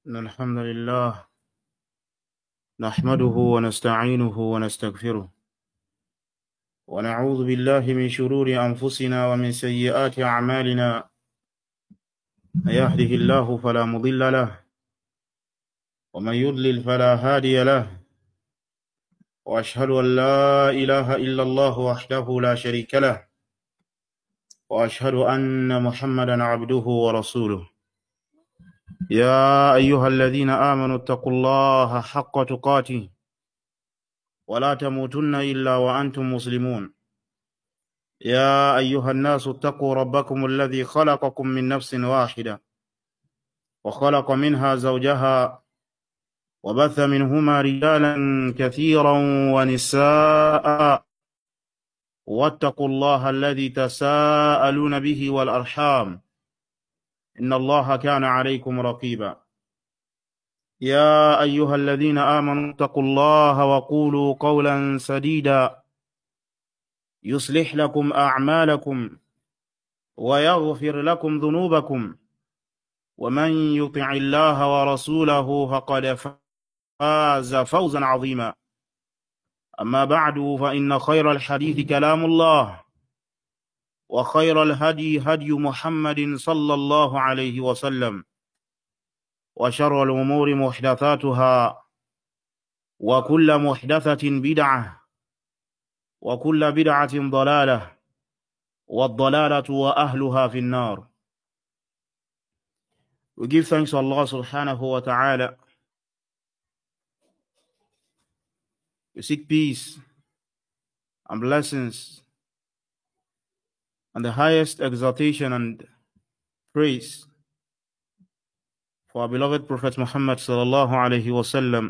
إن الحمد لله نحمده ونستعينه ونستغفره ونعوذ بالله من شرور أنفسنا ومن سيئات أعمالنا. من يهده الله فلا مضل له ومن يضلل فلا هادي له، وأشهد أن لا إله إلا الله وحده لا شريك له، وأشهد أن محمدا عبده ورسوله. يا أيها الذين آمنوا اتقوا الله حق تقاته ولا تموتن إلا وأنتم مسلمون. يا أيها الناس اتقوا ربكم الذي خلقكم من نفس واحدة وخلق منها زوجها وبث منهما رجالا كثيرا ونساء، واتقوا الله الذي تساءلون به والأرحام إن الله كان عليكم رقيبا. يا أيها الذين آمنوا اتقوا الله وقولوا قولا سديدا يصلح لكم أعمالكم ويغفر لكم ذنوبكم، ومن يطع الله ورسوله فقد فاز فوزا عظيما. أما بعد، فإن خير الحديث كلام الله، وخير الهدي هدي محمد صلى الله عليه وسلم، وشر الأمور محدثاتها، وكل محدثة بدعة، وكل بدعة ضلالة، والضلالة وأهلها في النار. We give thanks to Allah subhanahu wa ta'ala. We seek peace and blessings and the highest exaltation and praise for our beloved Prophet Muhammad sallallahu alayhi wa sallam,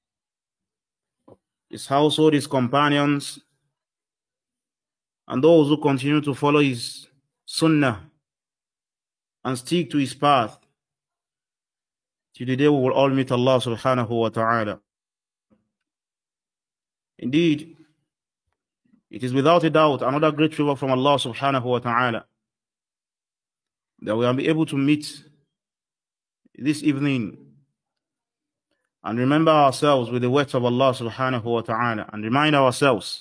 his household, his companions, and those who continue to follow his sunnah and stick to his path till the day we will all meet Allah subhanahu wa ta'ala. Indeed, it is without a doubt another great favor from Allah subhanahu wa ta'ala that we will be able to meet this evening and remember ourselves with the words of Allah subhanahu wa ta'ala, and remind ourselves,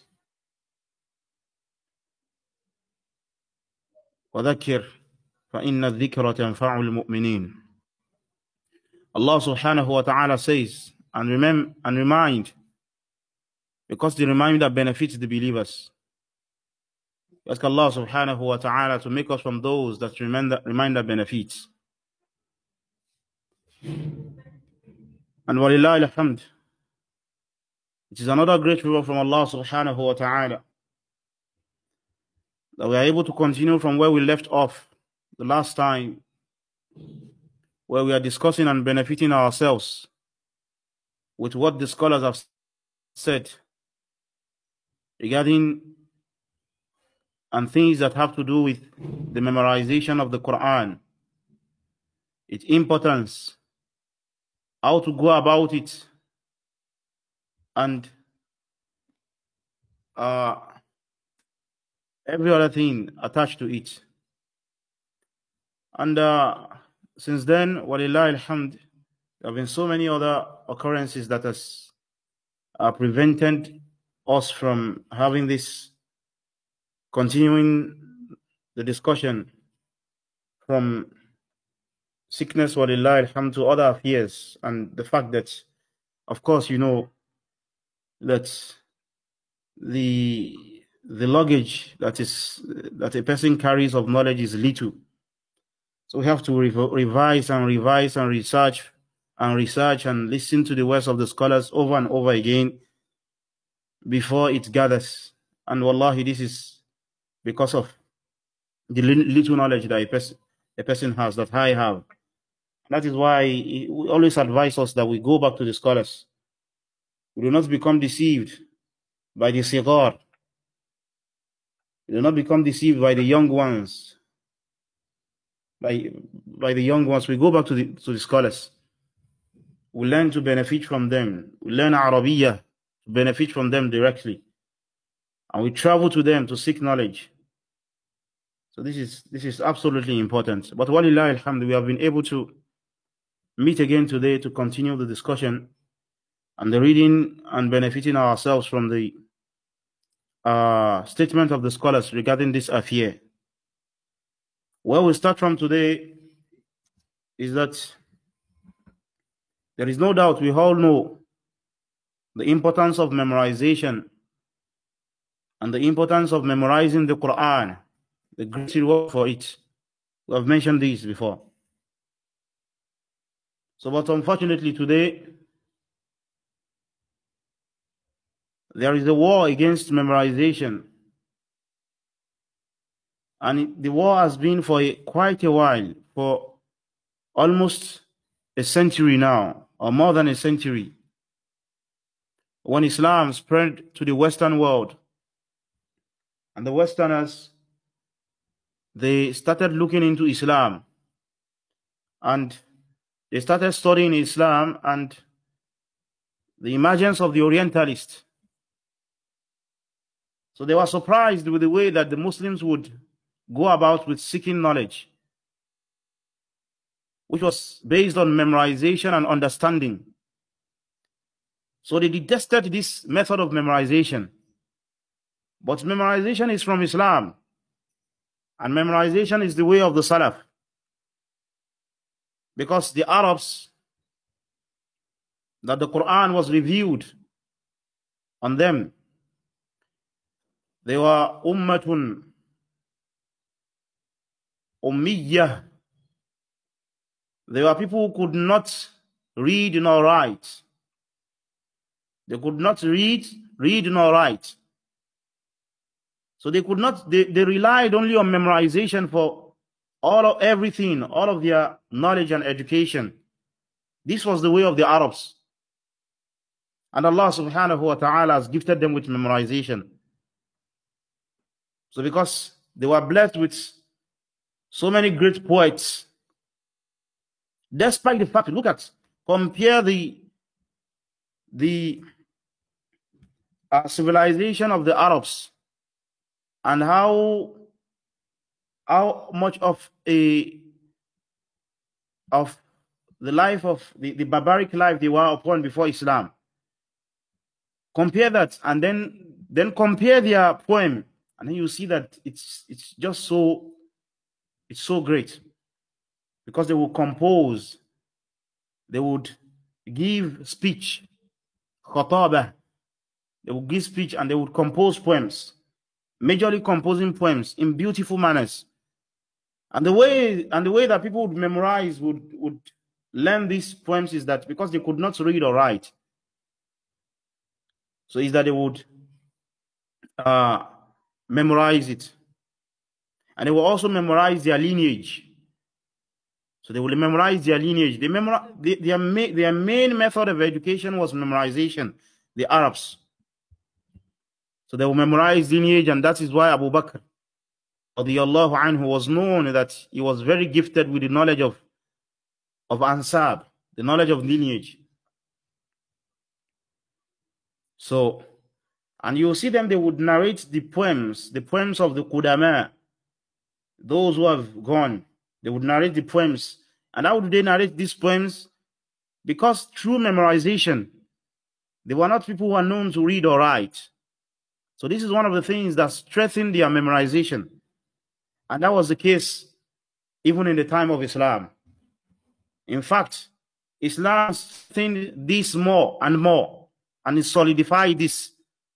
وَذَكِّرْ فَإِنَّ الذِّكْرَ تَنْفَعُ الْمُؤْمِنِينَ. Allah subhanahu wa ta'ala says, and remind, because the reminder benefits the believers. We ask Allah subhanahu wa ta'ala to make us from those that reminder benefits. And walillahi alhamd, it is another great favor from Allah subhanahu wa ta'ala that we are able to continue from where we left off the last time, where we are discussing and benefiting ourselves with what the scholars have said regarding and things that have to do with the memorization of the Quran, its importance, how to go about it, and every other thing attached to it. And since then, walillahi alhamd, there have been so many other occurrences that has prevented us from having this, continuing the discussion from sickness, walillahi alhamd, to other affairs, and the fact that, of course, you know that the luggage that a person carries of knowledge is little. So we have to revise and research and listen to the words of the scholars over and over again before it gathers. And wallahi, this is because of the little knowledge that a person has, that I have. That is why we always advise us that we go back to the scholars. We do not become deceived by the sigar. We do not become deceived by the young ones. By the young ones, we go back to the scholars. We learn to benefit from them. We learn Arabiya to benefit from them directly. And we travel to them to seek knowledge. So this is absolutely important. But walillahi alhamd, we have been able to meet again today to continue the discussion and the reading and benefiting ourselves from the statement of the scholars regarding this affair. Where we start from today is that there is no doubt we all know the importance of memorization and the importance of memorizing the Quran, the great reward for it. We have mentioned this before. So, but unfortunately today, there is a war against memorization. And the war has been for quite a while, for almost a century now, or more than a century. When Islam spread to the Western world, and the Westerners, they started looking into Islam, and they started studying Islam and the emergence of the Orientalists. So they were surprised with the way that the Muslims would go about with seeking knowledge, which was based on memorization and understanding. So they detested this method of memorization. But memorization is from Islam, and memorization is the way of the Salaf. Because the Arabs, that the Quran was revealed on them, they were ummatun ummiyah. They were people who could not read nor write. They could not read nor write. So they could not, they relied only on memorization for everything, all of their knowledge and education. This was the way of the Arabs. And Allah subhanahu wa ta'ala has gifted them with memorization. So because they were blessed with so many great poets, despite the fact, compare the civilization of the Arabs and how much of the life of the barbaric life they were upon before Islam. Compare that, and then compare their poem, and then you see that it's just so great, because they will compose, they would give speech, khatabah, they would give speech, and they would compose poems, majorly composing poems in beautiful manners. And the way that people would memorize, would learn these poems, is that because they could not read or write, so is that they would memorize it. And they will also memorize their lineage. So they will memorize their lineage. Their main method of education was memorization, the Arabs. So they will memorize lineage, and that is why Abu Bakr radiyallahu anhu was known that he was very gifted with the knowledge of ansab, the knowledge of lineage. So, and you will see them, they would narrate the poems of the Qudama, those who have gone. They would narrate the poems. And how would they narrate these poems? Because through memorization, they were not people who are known to read or write. So this is one of the things that strengthened their memorization. And that was the case even in the time of Islam. In fact, Islam strengthened this more, and it solidified this,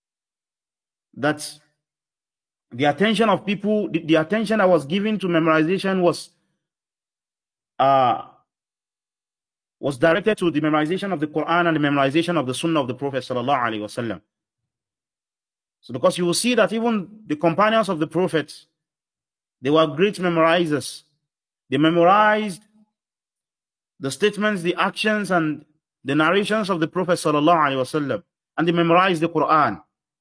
that the attention of people, the attention that was given to memorization was directed to the memorization of the Quran and the memorization of the Sunnah of the Prophet sallallahu alaihi wasallam. So because you will see that even the companions of the Prophet, they were great memorizers. They memorized the statements, the actions, and the narrations of the Prophet sallallahu alaihi wasallam, and they memorized the Quran.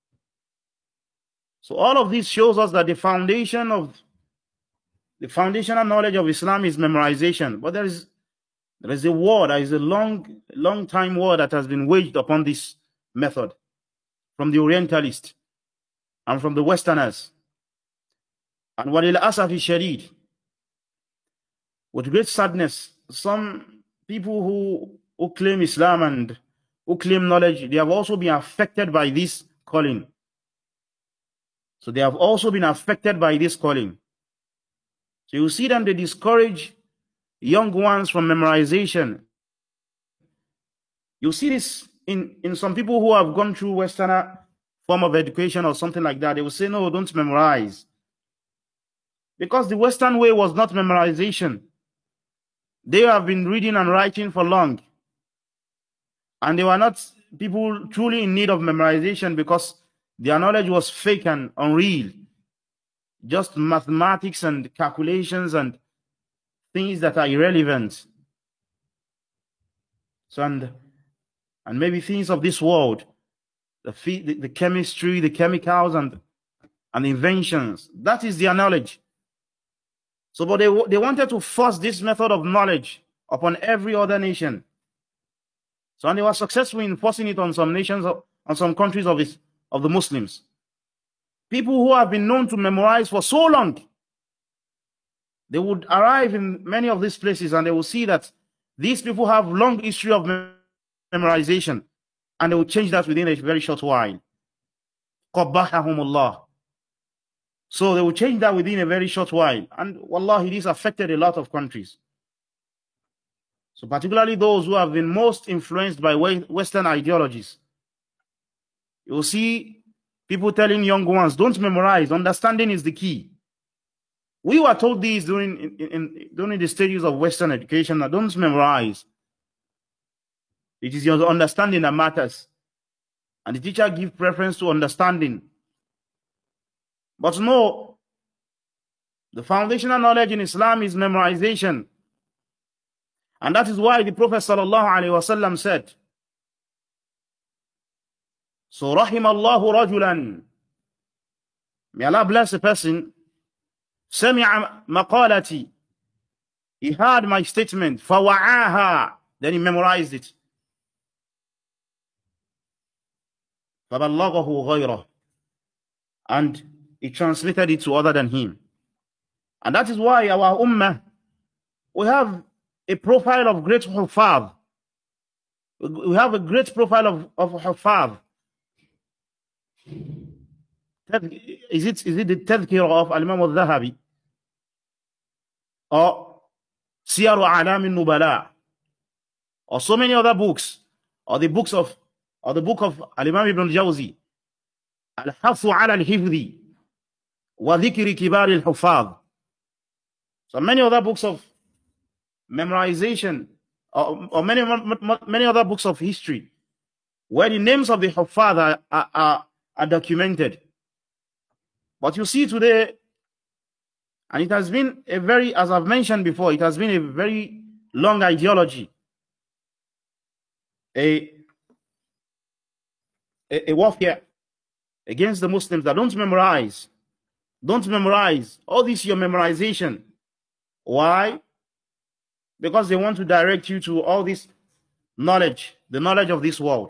So all of this shows us that the foundational knowledge of Islam is memorization. But there is a war, there is a long time war that has been waged upon this method from the Orientalists and from the Westerners. And walil asafi shadid, with great sadness, some people who claim Islam and who claim knowledge, they have also been affected by this calling. So they have also been affected by this calling. So you see them, they discourage young ones from memorization. You see this in some people who have gone through Western form of education or something like that. They will say, no, don't memorize. Because the Western way was not memorization. They have been reading and writing for long. And they were not people truly in need of memorization because their knowledge was fake and unreal. Just mathematics and calculations and things that are irrelevant. So, and maybe things of this world, the chemistry, the chemicals, and inventions. That is their knowledge. So, but they wanted to force this method of knowledge upon every other nation. So, and they were successful in forcing it on some nations, on some countries of the Muslims. People who have been known to memorize for so long, they would arrive in many of these places and they will see that these people have long history of memorization, and they will change that within a very short while. Qabbahahumullah. So they will change that within a very short while. And wallahi, this affected a lot of countries. So particularly those who have been most influenced by Western ideologies. You will see people telling young ones, don't memorize, understanding is the key. We were told this during the stages of Western education, that don't memorize. It is your understanding that matters. And the teacher gives preference to understanding. But no, the foundational knowledge in Islam is memorization. And that is why the Prophet ﷺ said, so rahimallahu rajulan, may Allah bless a person, sami'a maqalati, he heard my statement, fawa'aha, then he memorized it. فَبَلَّغَهُ غَيْرَهُ, and he transmitted it to other than him. And that is why our ummah, we have a profile of great huffaz. We have a great profile of huffaz. Is it the tadhkira of Al-Imam al-Dhahabi? Or Siyaru A'lam al-Nubala? Or so many other books? Or the book of Al-Imam Ibn al-Jawzi, Al-Hathu ala al-Hifdhi wa Dhikri Kibar al-Huffaz. So many other books of memorization, or many other books of history, where the names of the Huffaz are documented. But you see today, and it has been a very, as I've mentioned before, it has been a very long ideology, a warfare against the Muslims that don't memorize. Don't memorize. All this your memorization. Why? Because they want to direct you to all this knowledge, the knowledge of this world.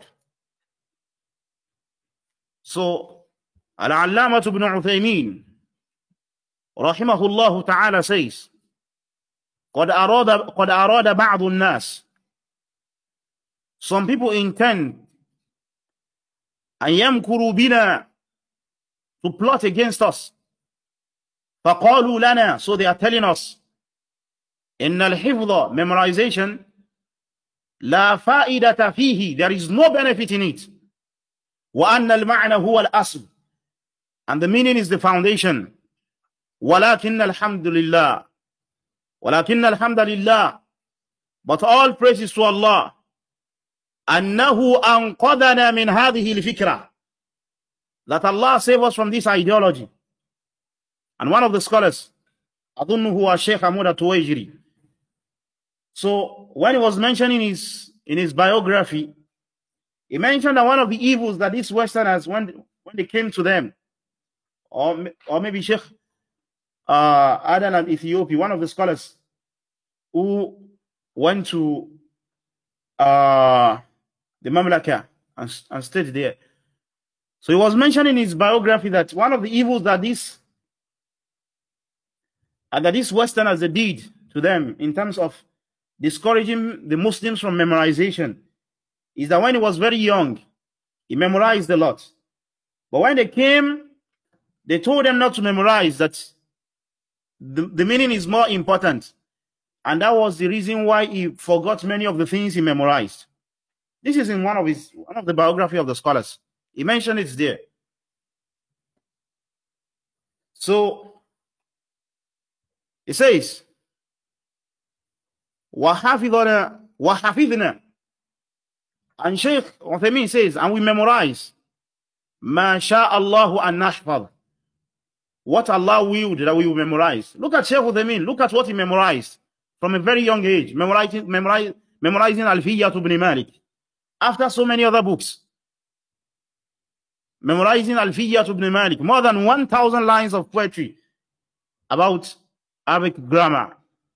So, Al-Allamah ibn Uthaymin, rahimahullah ta'ala, says, قد أراد بعض الناس, some people intend أن يمكروا بنا, to plot against us. فقالوا لنا, so they are telling us, إن الحفظ, memorization, لا فائدة فيه, there is no benefit in it. وأن المعنى هو الأصل, and the meaning is the foundation. ولكن الحمد لله, ولكن الحمد لله, but all praises to Allah, أنه أنقذنا من هذه الفكرة, that Allah save us from this ideology. And one of the scholars, أظنه هو Sheikh Ahmad al-Tuwaijiri, so when he was mentioning in his biography, he mentioned that one of the evils that these Westerners, when they came to them, or maybe Sheikh Adan al-Ethiopi, one of the scholars who went to the Mamlaka and stayed there. So he was mentioning in his biography that one of the evils that these Westerners did to them in terms of discouraging the Muslims from memorization is that when he was very young, he memorized a lot. But when they came, they told them not to memorize, that the meaning is more important. And that was the reason why he forgot many of the things he memorized. This is in one of the biography of the scholars. He mentioned it there. So he says, وَحَفِظْنَا. And Shaykh Uthaymeen says, and we memorize مَا شَاءَ اللَّهُ أَن نَحْفَظ. What Allah willed that we will memorize. Look at Shaykh Uthaymeen. Look at what he memorized from a very young age. Memorizing Alfiyyah ibn Malik. After so many other books. Memorizing Alfiyyah ibn Malik. More than 1,000 lines of poetry about Arabic grammar.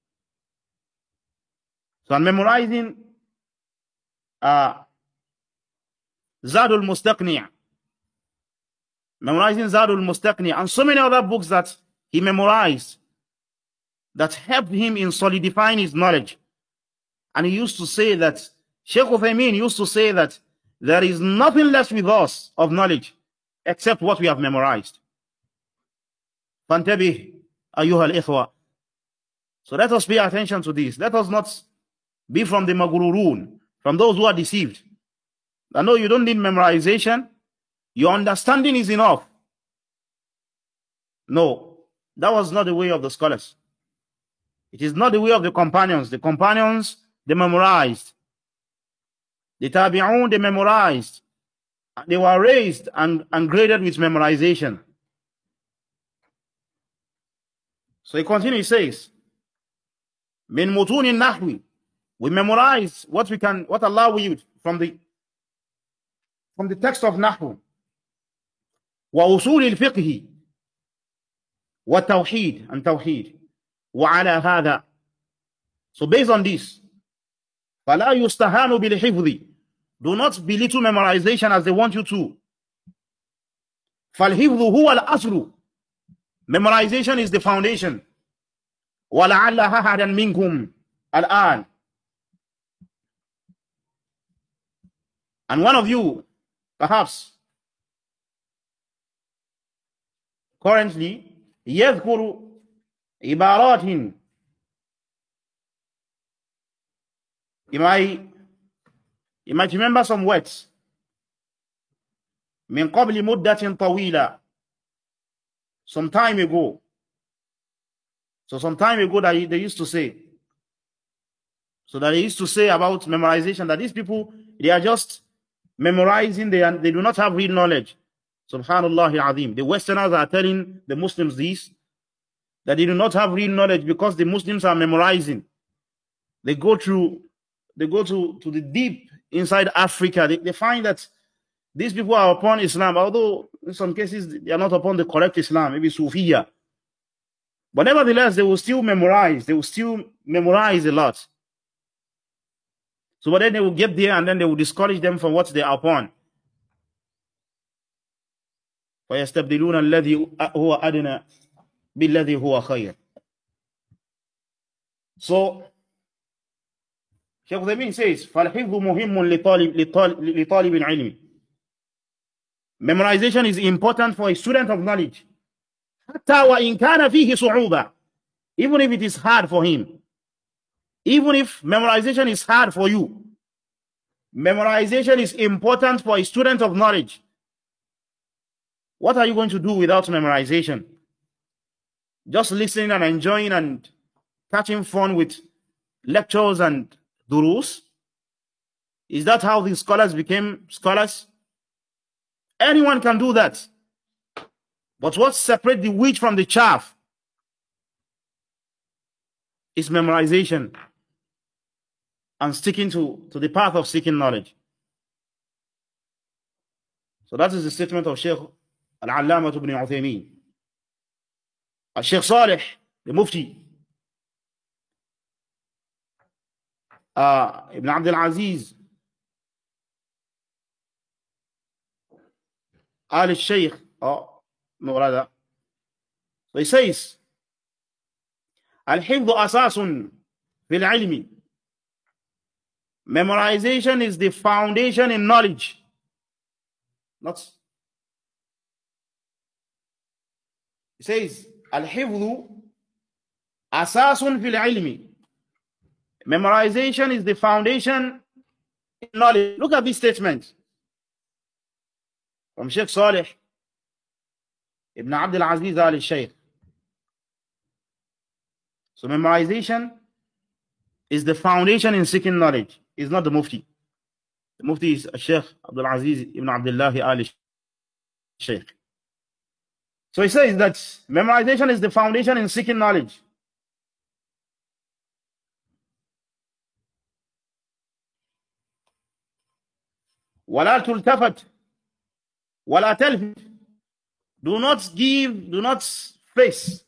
So I'm memorizing Zadul Mustaqni'. Memorizing Zadul Mustaqni' and so many other books that he memorized that helped him in solidifying his knowledge. And he used to say that, Shaykh Uthaymeen used to say that there is nothing left with us of knowledge except what we have memorized. فَانْتَبِهْ أَيُّهَا الْإِخْوَةِ. So let us pay attention to this. Let us not be from the magururun, from those who are deceived. I know you don't need memorization. Your understanding is enough. No, that was not the way of the scholars. It is not the way of the companions. The companions, they memorized. The tabi'un, they memorized. They were raised and graded with memorization. So he continues, he says, Min mutuni nahwi. We memorize what Allah willed from the text of Nahwu. Wa usul al-fiqh. Wa tawheed and tawheed. Wa ala hadha. So based on this, فَلَا يُسْتَهَانُ بِالْحِفْظِ. Do not belittle memorization as they want you to. فَالْحِفْظُ هُوَ الْأَصْلُ. Memorization is the foundation. وَلَعَلَّ أَحَدًا مِنْكُمْ الْآنَ. And one of you, perhaps, currently, يذكر عبارات. You might remember some words. من قبل مدة طويلة. Some time ago. So some time ago that they used to say. So that they used to say about memorization, that these people, they are just memorizing, they do not have real knowledge. Subhanallah al-Azim. The Westerners are telling the Muslims this, that they do not have real knowledge because the Muslims are memorizing. They go to the deep inside Africa. They find that these people are upon Islam, although in some cases they are not upon the correct Islam, maybe Sufiya. But nevertheless, they will still memorize. They will still memorize a lot. So but then they will get there and then they will discourage them from what they are upon. فَيَسْتَبْدِلُونَ الَّذِي هُوَ أَدْنَى بِالَّذِي هُوَ خَيْرٌ. So Shaykh Uthaymeen says, فَالْحِفْظُ مُهِمٌّ لِطَالِبِ الْعِلْمِ. Memorization is important for a student of knowledge. حَتَّى وَإِنْ كَانَ فِيهِ صُعُوبَةٌ. Even if it is hard for him. Even if memorization is hard for you. Memorization is important for a student of knowledge. What are you going to do without memorization? Just listening and enjoying and catching fun with lectures and durus? Is that how the scholars became scholars? Anyone can do that. But what separates the wheat from the chaff is memorization and sticking to the path of seeking knowledge. So that is the statement of Shaykh Al-Allamah ibn Uthaymeen. Shaykh Salih, the Mufti, Ibn Abdul Aziz, Al-Shaykh, no rather. So he says, Al-Hifdhu asasun fil ilmi. Memorization is the foundation in knowledge. Not. It says, Al-Hifdhu Asasun fil ilmi. Memorization is the foundation in knowledge. Look at this statement from Sheikh Salih Ibn Abdul Aziz Al Shaykh. So memorization is the foundation in seeking knowledge. It's not the Mufti. The Mufti is Sheikh Abdul Aziz Ibn Abdullah Al Shaykh. So he says that memorization is the foundation in seeking knowledge. ولا تلتفت ولا تلفت. Do not face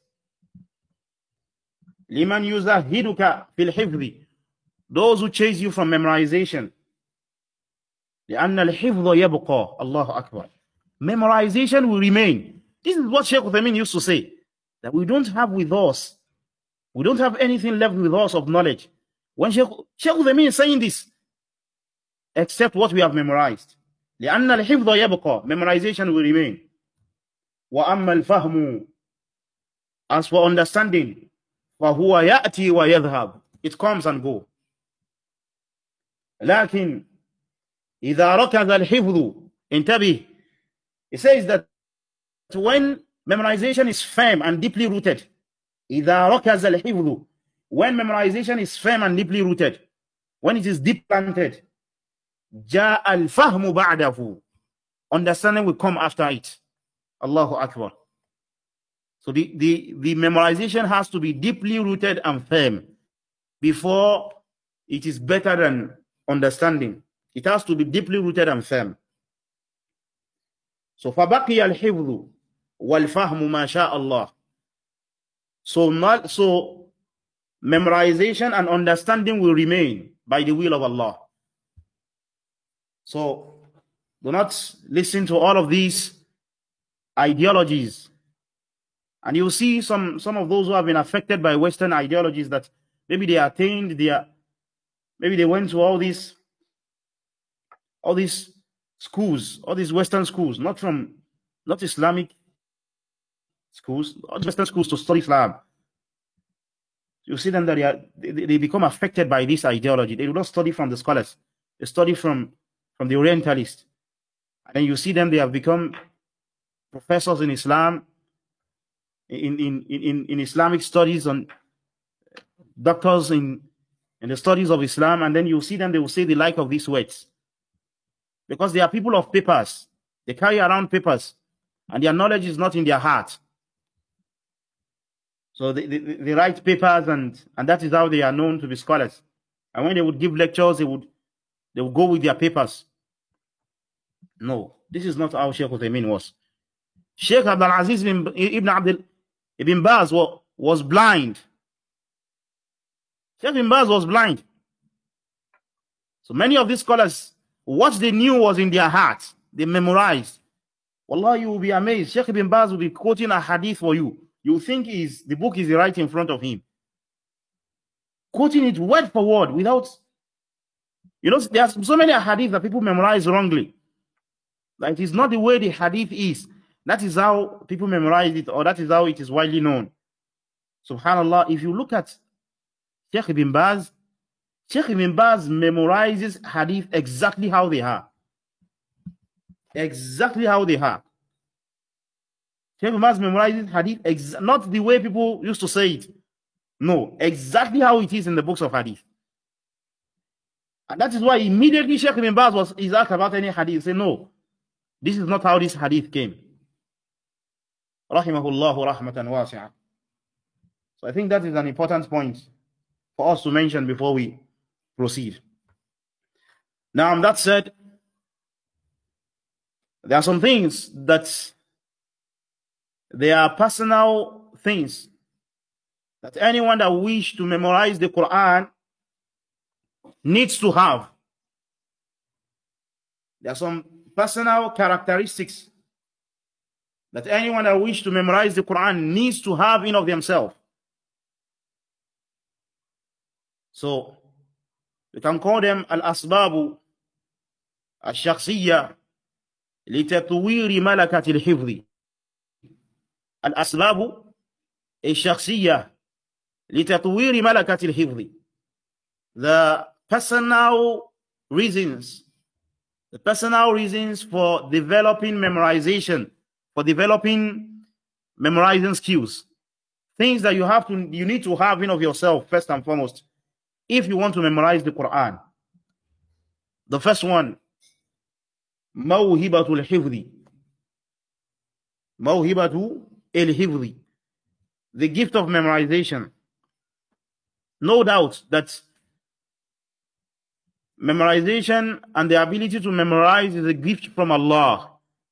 لمن يزهدك في الحفظ, those who chase you from memorization. لأن الحفظ يبقى. الله أكبر. Memorization will remain. This is what Sheikh Uthaymeen used to say, that we don't have anything left with us of knowledge. When Sheikh Uthaymeen is saying this, except what we have memorized. لأن الحفظ يبقى. Memorization will remain. وأما الفهم, as for understanding, فهو يأتي ويذهب. It comes and goes. لكن إذا ركز الحفظ انتبه. It says that when memorization is firm and deeply rooted, إذا ركز الحفظ, when memorization is firm and deeply rooted, when it is deep planted, جاء الفهم بعده, understanding will come after it. Allahu Akbar. So the memorization has to be deeply rooted and firm before it is better than understanding. It has to be deeply rooted and firm. So فبقي الحفظ والفهم ما شاء الله. So memorization and understanding will remain by the will of Allah. So do not listen to all of these ideologies. And you see some of those who have been affected by Western ideologies, that maybe they attained maybe they went to all these schools, all these Western schools, not Islamic schools, Western schools to study Islam. You see them that they become affected by this ideology. They do not study from the scholars. They study from the Orientalists. And then you see them, they have become professors in Islam, in Islamic studies, and doctors in the studies of Islam. And then you see them, they will say the like of these words. Because they are people of papers. They carry around papers, and their knowledge is not in their heart. So they write papers, and that is how they are known to be scholars. And when they would give lectures, they would go with their papers. No, this is not how Sheikh Uthaymeen was. Sheikh Abdul Aziz Ibn Baz was blind. Sheikh Ibn Baz was blind. So many of these scholars, what they knew was in their hearts. They memorized. Wallah, you will be amazed. Sheikh Ibn Baz will be quoting a hadith for you. You think the book is right in front of him. Quoting it word for word without... there are so many hadith that people memorize wrongly. Like, it is not the way the hadith is. That is how people memorize it, or that is how it is widely known. Subhanallah, if you look at Sheikh Ibn Baz memorizes hadith exactly how they are. Exactly how they are. Sheikh Ibn Baz memorizes hadith not the way people used to say it. No, exactly how it is in the books of hadith. And that is why immediately Sheikh Ibn Baz is asked about any hadith. He said, no, this is not how this hadith came. Rahimahullahu rahmatan wasi'ah. So I think that is an important point for us to mention before we proceed. Now, that said, there are some things that they are personal things that anyone that wish to memorize the Quran needs to have. There are some personal characteristics that anyone that wish to memorize the Quran needs to have in of themselves. So We can call them al-asbabu al-shakhsiyya litatwiri malakati al-hifzi. Al-asbabu al-shakhsiyya litatwiri malakati al-hifzi. The personal reasons for developing memorization, for developing memorizing skills. Things that you need to have in of yourself, first and foremost, if you want to memorize the Quran. The first one, mawhibatul hifzi. Mawhibatu al-hifzi. The gift of memorization. No doubt that memorization and the ability to memorize is a gift from Allah.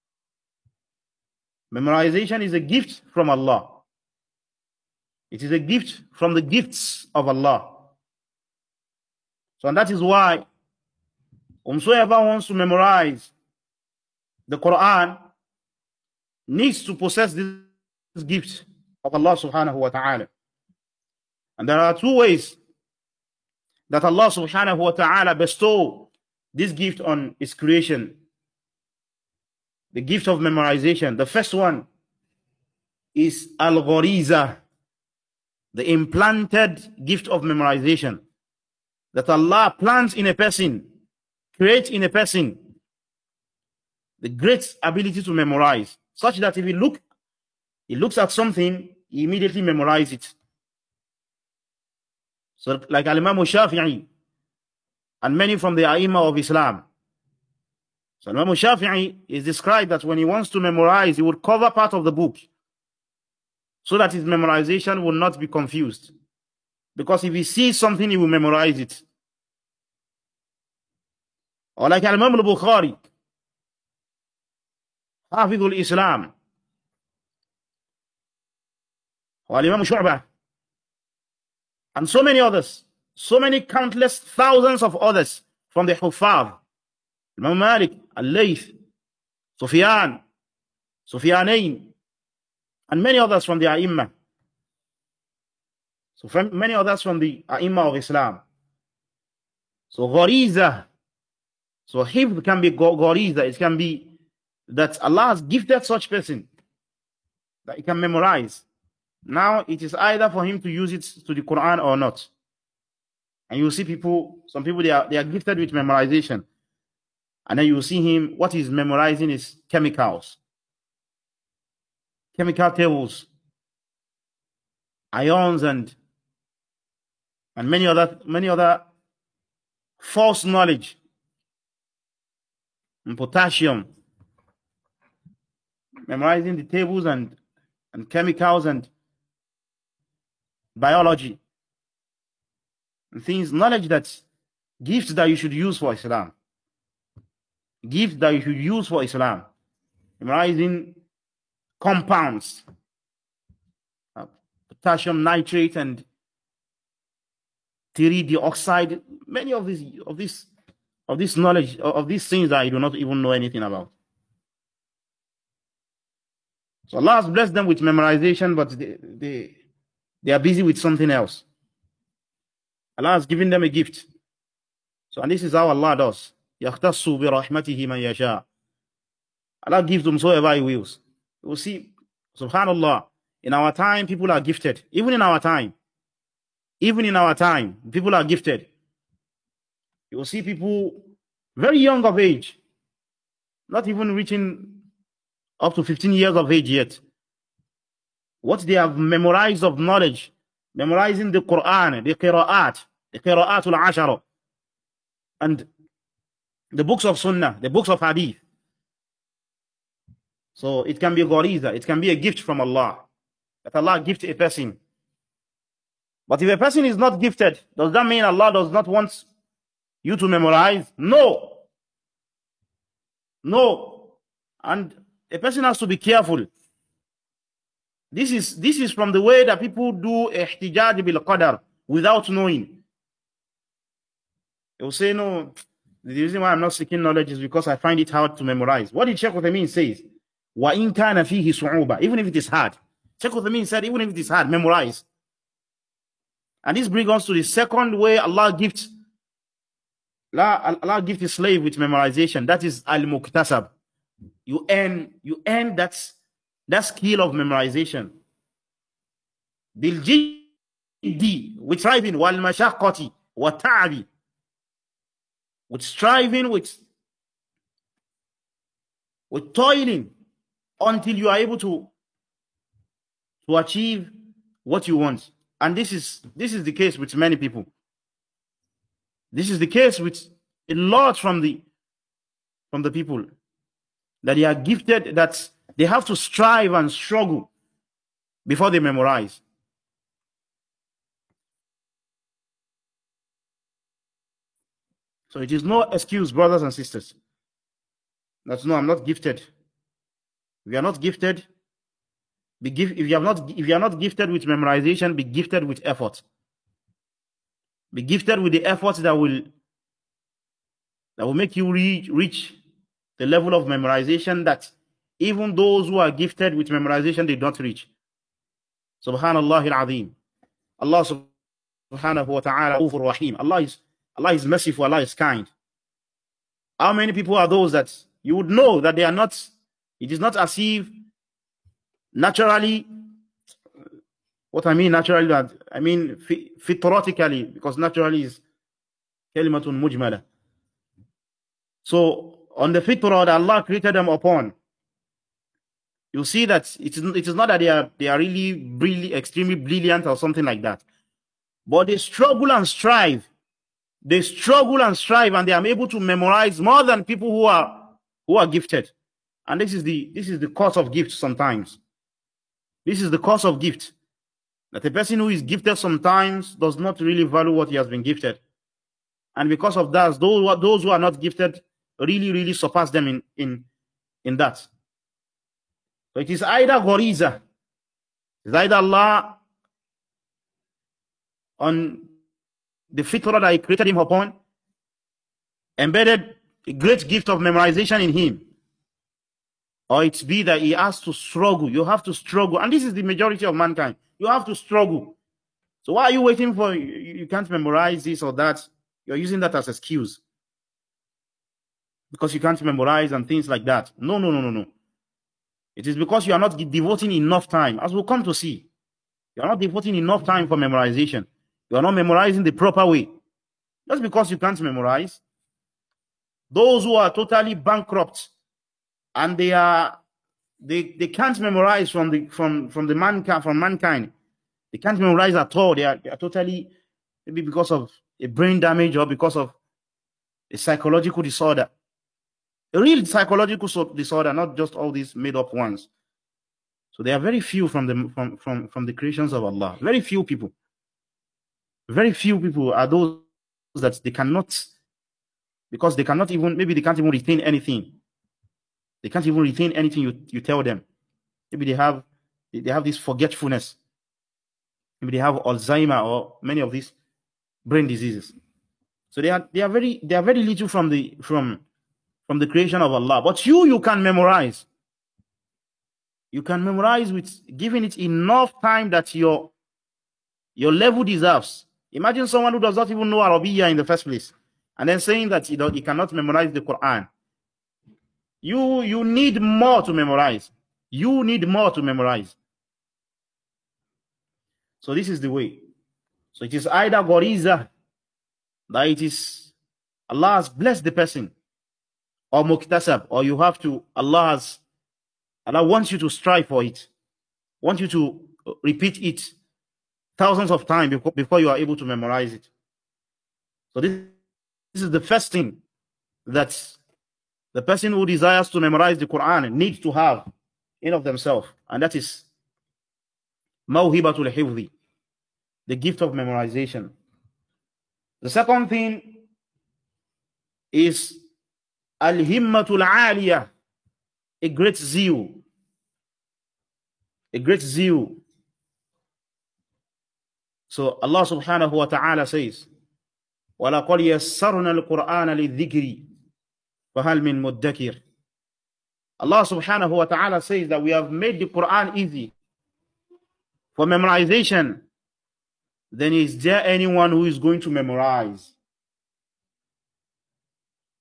Memorization is a gift from Allah. It is a gift from the gifts of Allah. So, and that is why whomsoever wants to memorize the Quran needs to possess this gift of Allah subhanahu wa ta'ala. And there are two ways that Allah subhanahu wa ta'ala bestow this gift on His creation. The gift of memorization. The first one is al-ghariza, the implanted gift of memorization. That Allah plants in a person, creates in a person the great ability to memorize, such that if he looks at something, he immediately memorizes it. So like Al-Imam Shafi'i and many from the A'immah of Islam. So Imam Shafi'i is described that when he wants to memorize, he would cover part of the book so that his memorization will not be confused. Because if he sees something, he will memorize it. Or like Imam al-Bukhari, Hafidhul Islam, or Imam Shu'bah, and so many others, so many countless thousands of others from the Huffaz, Imam Malik, Al-Layth, Sufyanain, and many others from the A'immah. So from many others from the A'immah of Islam. So ghariza. So hifz can be ghariza. It can be that Allah has gifted such person that he can memorize. Now it is either for him to use it to the Quran or not. And you see some people they are gifted with memorization. And then you see him, what he's memorizing is chemicals. Chemical tables, ions and many other false knowledge, and potassium, memorizing the tables and chemicals and biology and things, knowledge that's gifts that you should use for Islam. Gifts that you should use for Islam. Memorizing compounds, potassium nitrate and teri dioxide, many of this knowledge, of these things that you do not even know anything about. So Allah has blessed them with memorization, but they are busy with something else. Allah has given them a gift. So, and this is how Allah does. يَخْتَصُّ بِرَحْمَتِهِ مَنْ يَشَاءُ. Allah gives them whosoever He wills. You will see, subhanallah, in our time, people are gifted. Even in our time, people are gifted. You will see people very young of age, not even reaching up to 15 years of age yet. What they have memorized of knowledge, memorizing the Quran, the Qira'atul Ashara, and the books of Sunnah, the books of Hadith. So it can be ghariza, it can be a gift from Allah, that Allah gift a person. But if a person is not gifted, does that mean Allah does not want you to memorize? No. And a person has to be careful. This is from the way that people do ihtijaj bil qadar without knowing. They will say, no, the reason why I'm not seeking knowledge is because I find it hard to memorize. What did Shaykh Uthaymeen say? Wa in kana fihi su'uba, even if it is hard. Shaykh Uthaymeen said, even if it is hard, memorize. And this brings us to the second way Allah gifts Allah gives his slave with memorization. That is al-muktasab. You earn that skill of memorization. Bil jiddi, with striving, wal mashaqqati, wa ta'abi, with striving, with toiling, until you are able to achieve what you want. And this is the case with many people. This is the case with a lot from the people, that they are gifted, that they have to strive and struggle before they memorize. So it is no excuse, brothers and sisters. That's no, I'm not gifted. If you are not gifted, if you are not gifted with memorization, be gifted with effort. Be gifted with the effort that will make you reach the level of memorization that even those who are gifted with memorization, they don't reach. Subhanallah al-Azim. Allah subhanahu wa ta'ala rahim. Allah is merciful, Allah is kind. How many people are those that you would know that they are not, it is not as if naturally, what I mean naturally, that I mean fitratically, because naturally is kalimatun mujmala. So on the fitrah that Allah created them upon, you see that it is not that they are really extremely brilliant or something like that, but they struggle and strive. They struggle and strive, and they are able to memorize more than people who are gifted. And this is the cost of gift sometimes. This is the cost of gift. That a person who is gifted sometimes does not really value what he has been gifted. And because of that, those who are not gifted really surpass them in that. So it is either Ghoriza, it's either Allah on the fitrah that He created him upon, embedded a great gift of memorization in him, or it's be that he has to struggle. You have to struggle, and this is the majority of mankind. You have to struggle. So why are you waiting for? You can't memorize this or that. You're using that as an excuse because you can't memorize and things like that. No. It is because you are not devoting enough time, as we'll come to see. You are not devoting enough time for memorization. You are not memorizing the proper way. Just because you can't memorize. Those who are totally bankrupt and they can't memorize from mankind. They can't memorize at all. They are totally, maybe because of a brain damage or because of a psychological disorder. A real psychological disorder, not just all these made up ones. So there are very few from the creations of Allah. Very few people. Very few people are those that they cannot, because they cannot even, maybe they can't even retain anything. They can't even retain anything you tell them. Maybe they have this forgetfulness. Maybe they have Alzheimer or many of these brain diseases. So they are very little from the creation of Allah. But you can memorize. You can memorize with giving it enough time that your level deserves. Imagine someone who does not even know Arabiya in the first place, and then saying that he cannot memorize the Quran. You need more to memorize. You need more to memorize. So this is the way. So it is either Ghoriza, that it is Allah has blessed the person, or Muktasab, or you have to, Allah wants you to strive for it, wants you to repeat it thousands of times before you are able to memorize it. So this is the first thing that the person who desires to memorize the Quran needs to have in of themselves, and that is Mawhibatul Hifzi, the gift of memorization. The second thing is Al-Himmatul Aliyah, a great zeal. A great zeal. So Allah subhanahu wa ta'ala says, وَلَقَدْ يَسَّرْنَا الْقُرْآنَ لِلذِّكْرِ فَهَلْ مِن مُدَّكِرٍ. Allah subhanahu wa ta'ala says that we have made the Quran easy for memorization. Then is there anyone who is going to memorize?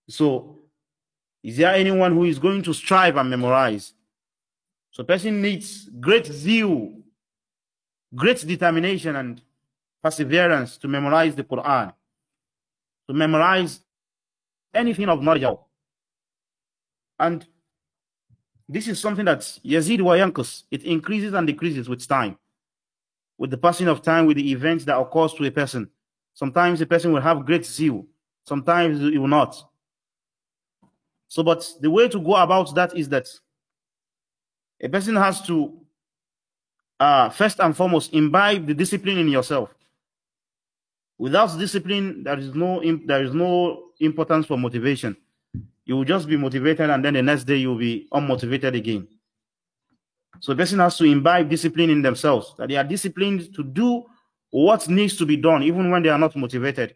So, is there anyone who is going to strive and memorize? So, person needs great zeal, great determination, and perseverance to memorize the Quran, to memorize anything of knowledge. And this is something that yazid wa yanqus. It increases and decreases with time, with the passing of time, with the events that occurs to a person. Sometimes a person will have great zeal, sometimes he will not. So, but the way to go about that is that a person has to first and foremost imbibe the discipline in yourself. Without discipline, there is no importance for motivation. You will just be motivated, and then the next day you will be unmotivated again. So, a person has to imbibe discipline in themselves, that they are disciplined to do what needs to be done, even when they are not motivated.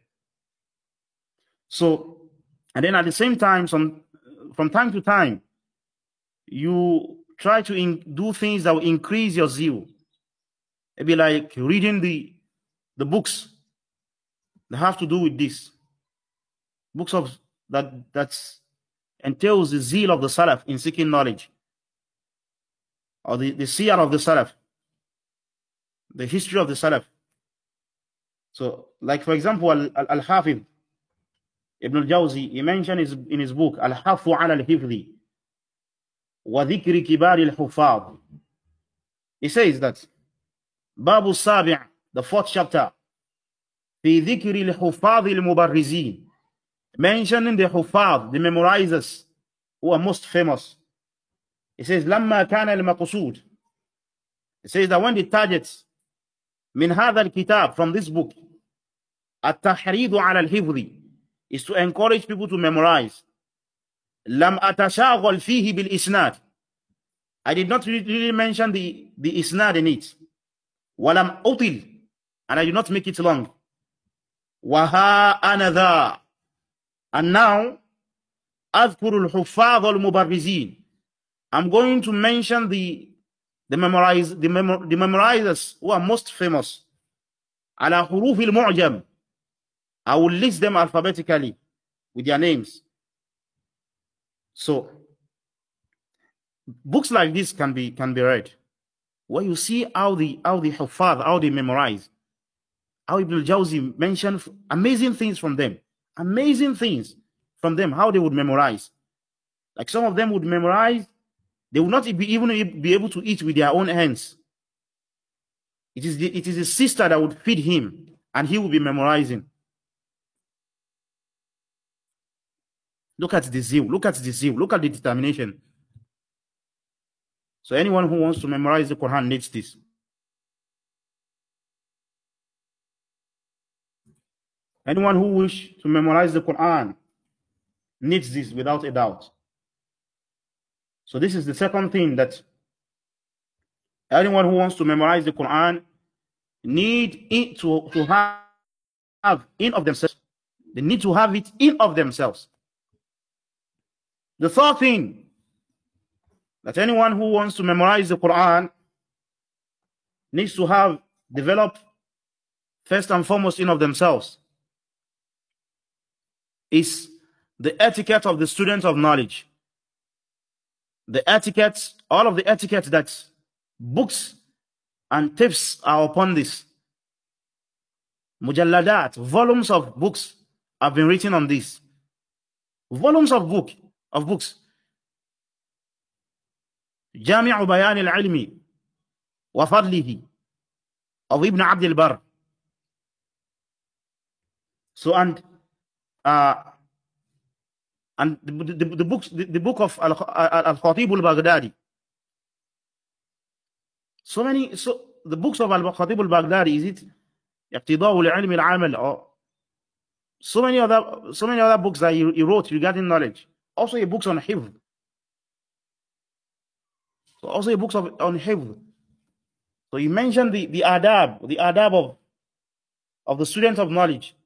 So, and then at the same time, from time to time, you try to do things that will increase your zeal. Maybe like reading the books that have to do with this. Books of that entails the zeal of the Salaf in seeking knowledge. Or the siyar of the Salaf. The history of the Salaf. So, like for example, Al-Hafidh Ibn al-Jawzi, he mentioned in his book, Al-Hafu ala al-Hifdhi wa dhikri kibari al-Hufadh. He says that, Babu Sabi', the 4th chapter, fi dhikri al-Hufadh al-Mubarrizin, mentioning the Hufadh, the memorizers, who are most famous. He says, Lamma kana al-Maqsood. He says that when the target, min hadha al-kitab, from this book, at-tahridu ala al-Hifdhi, is to encourage people to memorize. Lam atashaghal fihi bil isnad. I did not really mention the isnad in it. Walam util, and I did not make it long. Waha anadha, and now azkuru al-huffaz al-mubarrizin. I'm going to mention the memorizers who are most famous. Ala huruf al-mu'jam. I will list them alphabetically with their names. So, books like this can be read, where you see how the Huffaz, how they memorize, how Ibn al-Jawzi mentioned amazing things from them, how they would memorize. Like some of them would memorize, they would not even be able to eat with their own hands. It is a sister that would feed him, and he would be memorizing. Look at the zeal. Look at the determination. So anyone who wants to memorize the Quran needs this. Anyone who wishes to memorize the Quran needs this without a doubt. So this is the second thing, that anyone who wants to memorize the Quran need it to have in of themselves. They need to have it in of themselves. The third thing, that anyone who wants to memorize the Quran needs to have developed first and foremost in of themselves, is the etiquette of the student of knowledge. The etiquette, all of the etiquette that books and tips are upon this. Mujalladat, volumes of books have been written on this. Volumes of books. Jami'u Bayan al-Ilmi wa Fadlihi of Ibn Abd al-Barr. So, and the book of Al-Khatib al-Baghdadi. So the books of Al-Khatib al-Baghdadi, is it Iqtida'u al-Ilm al-Amal, or so many other books that he wrote regarding knowledge. Also a books on Hifz. So also a books on Hifz. So he mentioned the adab of the student of knowledge.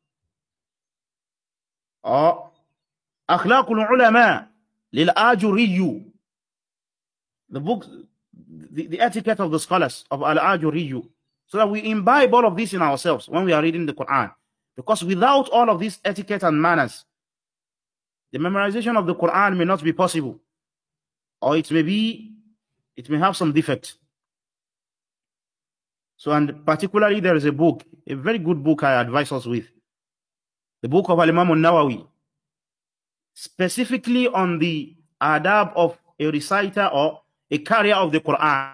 Or Akhlaqul Ulama lil-Ajurri. The book, the etiquette of the scholars of Al-Ajurri. So that we imbibe all of this in ourselves when we are reading the Quran. Because without all of this etiquette and manners, the memorization of the Quran may not be possible, or it may have some defect. So, and particularly there is a book, a very good book I advise us with, the book of Al-Imam al-Nawawi, specifically on the adab of a reciter or a carrier of the Quran.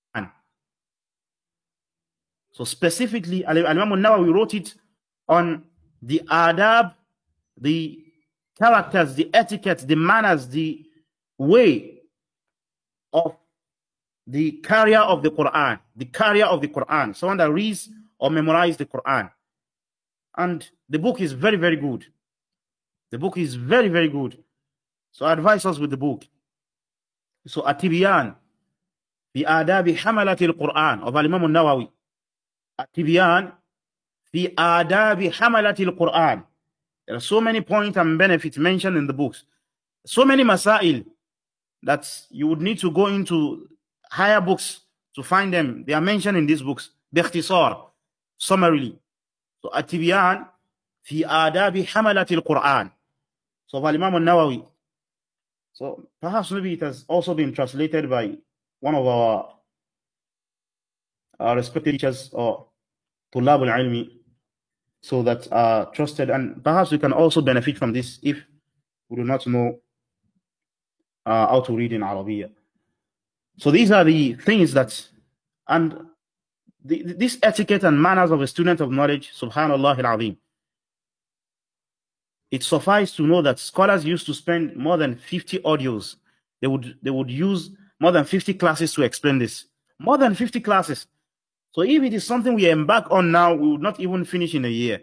So specifically, Al-Imam al-Nawawi wrote it on the adab, the characters, the etiquette, the manners, the way of the carrier of the Quran, someone that reads or memorizes the Quran. And the book is very, very good. The book is very, very good. So I advise us with the book. So At-Tibyan fi Adabi Hamalati al-Quran of Al-Imam al-Nawawi. At-Tibyan fi Adabi Hamalati al-Quran. There are so many points and benefits mentioned in the books. So many masail that you would need to go into higher books to find them. They are mentioned in these books. Bikhtisar, summarily. So At-Tibyan fi Adabi Hamalati al-Quran. So Al-Imam al-Nawawi. So perhaps maybe it has also been translated by one of our respected teachers or Tulab al-Ilmi, so that are trusted, and perhaps we can also benefit from this if we do not know how to read in Arabic. So these are the things that, and this etiquette and manners of a student of knowledge, subhanallah al-azim. It suffices to know that scholars used to spend more than 50 audios. They would use more than 50 classes to explain this. More than 50 classes. So if it is something we embark on now, we would not even finish in a year.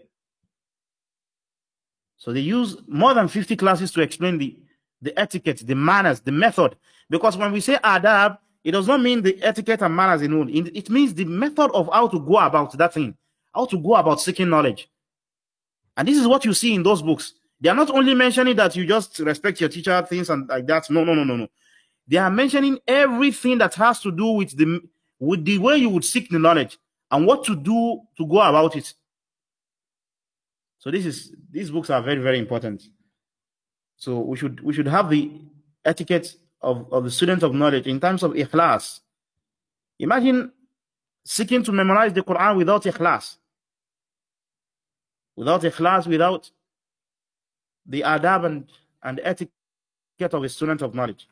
So they use more than 50 classes to explain the etiquette, the manners, the method. Because when we say adab, it does not mean the etiquette and manners alone. It means the method of how to go about that thing, how to go about seeking knowledge. And this is what you see in those books. They are not only mentioning that you just respect your teacher, things and like that. No. They are mentioning everything that has to do with the way you would seek the knowledge and what to do to go about it. So these books are very, very important. So we should have the etiquette of the student of knowledge in terms of ikhlas. Imagine seeking to memorize the Quran without ikhlas. Without the adab and etiquette of a student of knowledge.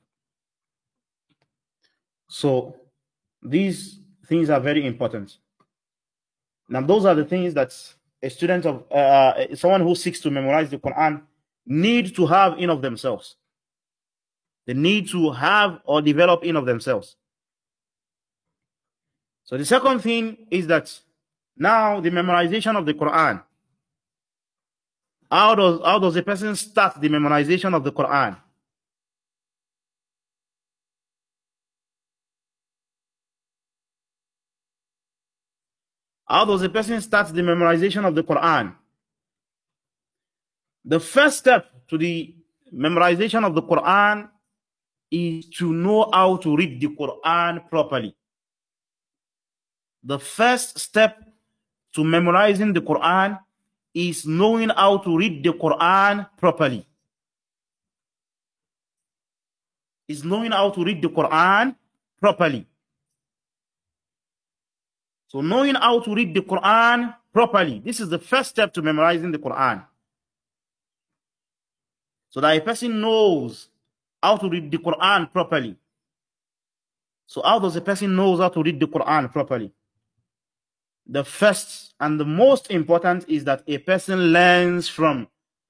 So these things are very important. Now those are the things that a student of someone who seeks to memorize the Quran need to have in of themselves. They need to have or develop in of themselves. So the second thing is that now the memorization of the Quran. How does a person start the memorization of the Quran? How does a person start the memorization of the Quran? The first step to the memorization of the Quran is to know how to read the Quran properly. The first step to memorizing the Quran is knowing how to read the Quran properly. Is knowing how to read the Quran properly. So knowing how to read the Quran properly, this is the first step to memorizing the Quran. So that a person knows how to read the Quran properly. So how does a person know how to read the Quran properly? The first and the most important is that a person learns from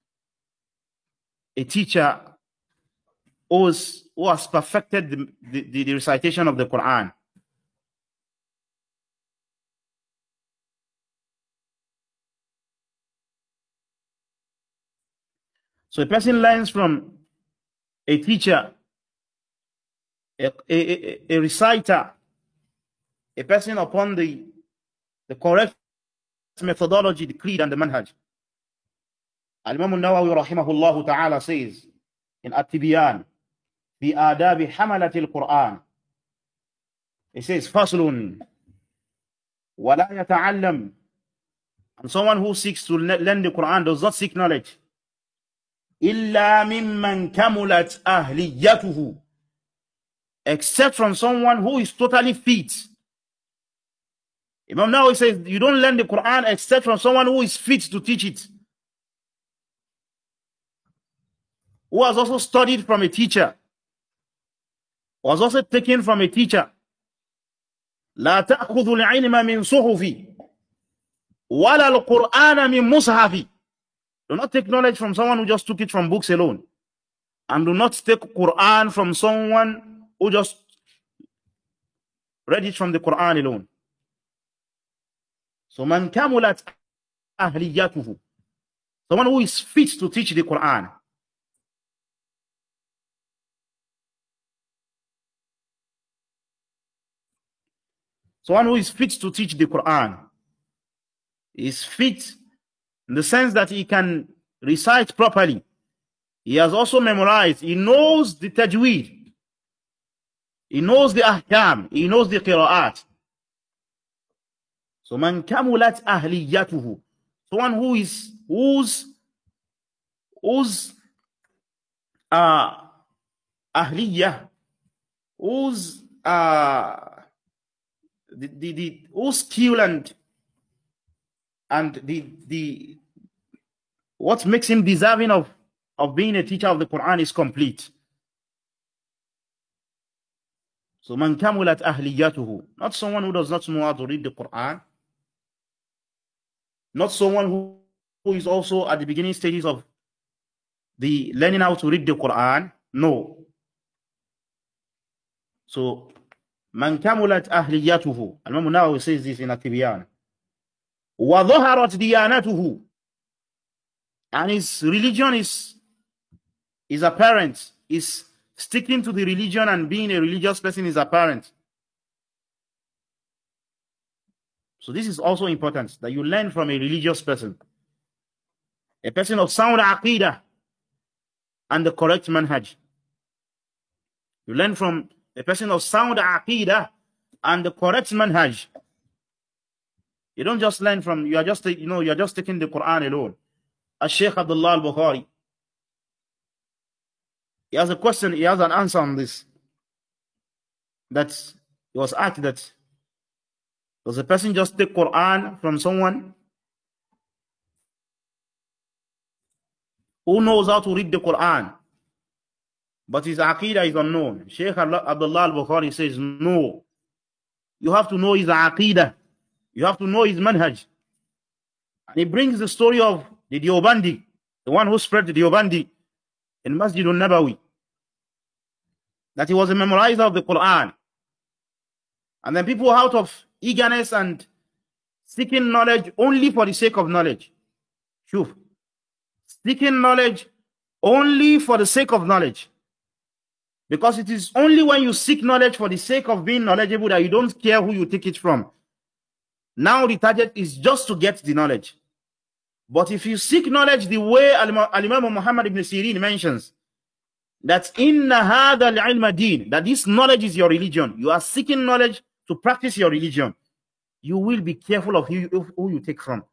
a teacher who has perfected the recitation of the Quran. So a person learns from a teacher, a reciter, a person upon the correct methodology, the creed and the manhaj. Al-Imam al-Nawawi rahimahullah ta'ala says in At-Tibyan bi adabi hamalati al-Quran, he says faslun wa la yata'allam, and someone who seeks to learn the Quran does not seek knowledge إِلَّا مِمَّنْ كَمُلَتْ أَهْلِيَّتُهُ, except from someone who is totally fit. Imam Nawawi says you don't learn the Quran except from someone who is fit to teach it, who has also studied from a teacher, was also taken from a teacher. لا تأخذ العلم من صحف ولا القرآن من مصحف. Do not take knowledge from someone who just took it from books alone, and do not take Quran from someone who just read it from the Quran alone. So man kamulat ahliyatuhu, someone who is fit to teach the Quran. Someone who is fit to teach the Quran is fit in the sense that he can recite properly. He has also memorized. He knows the tajweed. He knows the ahkam. He knows the qira'at. So man kamulat ahliyatuhu, someone who is whose ahliyah, whose whose skill and the what makes him deserving of being a teacher of the Quran is complete. So man kamulat ahliyatuhu, not someone who does not know how to read the Quran, not someone who is also at the beginning stages of the learning how to read the Quran. No. So man kamulat ahliyatuhu, Imam Nawawi says this in At-Tibyan, wa dhaharat diyanatuhu, and his religion is apparent, is sticking to the religion and being a religious person is apparent. So this is also important, that you learn from a religious person, a person of sound aqidah and the correct manhaj. You learn from a person of sound aqidah and the correct manhaj. You don't just learn from, you are just taking the Quran alone. As Shaykh Abdullah al-Bukhari, he has a question, he has an answer on this. That he was asked that, does a person just take Quran from someone who knows how to read the Quran, but his aqidah is unknown? Shaykh Abdullah al-Bukhari says, no. You have to know his aqidah. You have to know his manhaj. And he brings the story of the Deobandi, the one who spread the Deobandi in Masjid al-Nabawi, that he was a memorizer of the Quran. And then people, out of eagerness and seeking knowledge only for the sake of knowledge, seeking knowledge only for the sake of knowledge, because it is only when you seek knowledge for the sake of being knowledgeable that you don't care who you take it from. Now the target is just to get the knowledge. But if you seek knowledge the way Al-Imam Muhammad ibn Sirin mentions, that inna hadha al-ilma deen, that this knowledge is your religion, you are seeking knowledge to practice your religion, you will be careful of who you take from.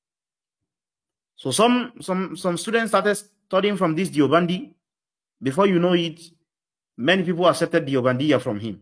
So some students started studying from this Deobandi. Before you know it, many people accepted Deobandiya from him.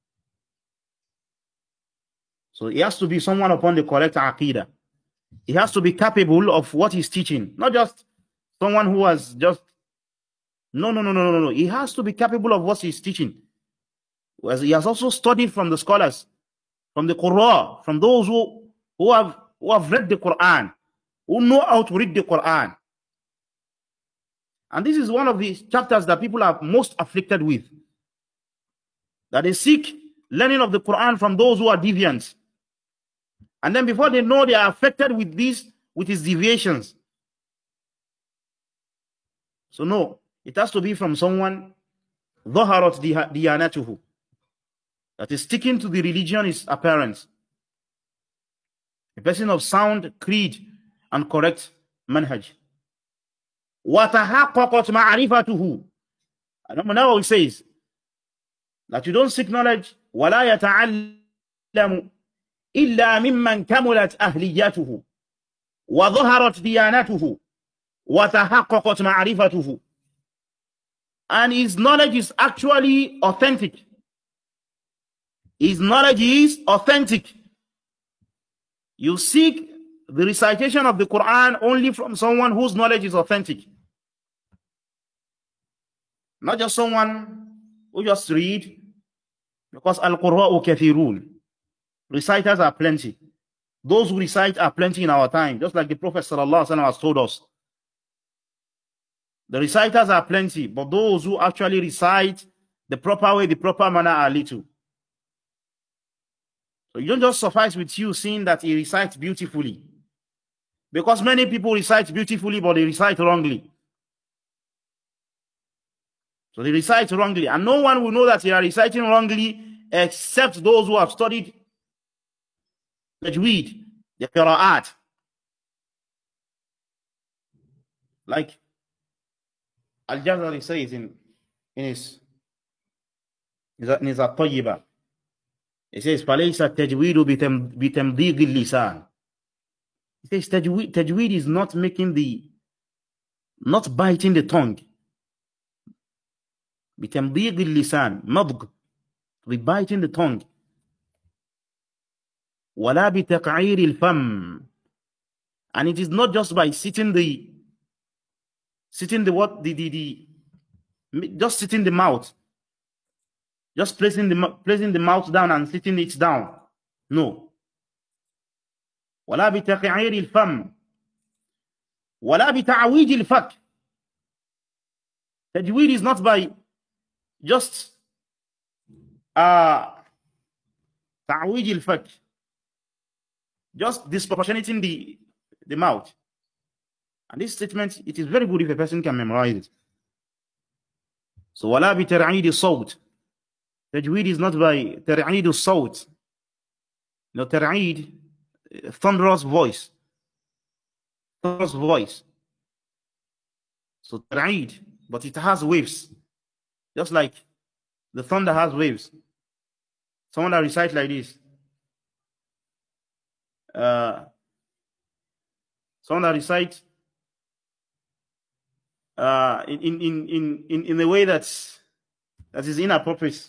So he has to be someone upon the correct aqidah. He has to be capable of what he's teaching, not just someone who has just no. He has to be capable of what he's teaching. He has also studied from the scholars, from the Qur'an, from those who have read the Quran, who know how to read the Quran. And this is one of the chapters that people are most afflicted with, that they seek learning of the Quran from those who are deviants. And then before they know, they are affected with his deviations. So no, it has to be from someone dhaharat diyanatuhu, that is sticking to the religion is apparent. A person of sound creed and correct manhaj. Wa tahaqqaqat ma'rifatuhu. Now he says that you don't seek knowledge, وَلَا يَتَعَلَّمُ إِلَّا مِمَّنْ كَمُلَتْ أَهْلِيَّتُهُ وَظَهَرَتْ دِيَانَتُهُ. وَتَحَقَّقَتْ مَعْرِفَتُهُ. And his knowledge is actually authentic. His knowledge is authentic. You seek the recitation of the Quran only from someone whose knowledge is authentic. Not just someone who just read, because Al-Qur'a'u kathirun. Reciters are plenty. Those who recite are plenty in our time, just like the Prophet ﷺ has told us. The reciters are plenty, but those who actually recite the proper way, the proper manner are little. So you don't just suffice with you seeing that he recites beautifully. Because many people recite beautifully, but they recite wrongly. So they recite wrongly. And no one will know that they are reciting wrongly except those who have studied tajweed, the qira'at. Like Al-Jazari says in his At-Tayyibah. He says, فَلَيْسَ التَّجْوِيدُ بِتَمْضِيغِ اللِّسَانِ. He says, tajweed is not not biting the tongue. بِتَمْضِيغِ اللِّسَانِ, مضغ, with biting the tongue. وَلَا بِتَقْعِيرِ الْفَمِ. And it is not just by just sitting the mouth. Just placing the mouth down and sitting it down. No. ولا بتقعير الفم ولا بتعويج الفك. Tajweed is not by just تعويج الفك, just disproportionating the mouth. And this statement, it is very good if a person can memorize it. So ولا بترعيد الصوت. Tajweed is not by ترعيد الصوت. No, ترعيد, thunderous voice. Thunderous voice. So ترعيد, but it has waves. Just like the thunder has waves. Someone that recites like this. Someone that recites in a way that is inappropriate.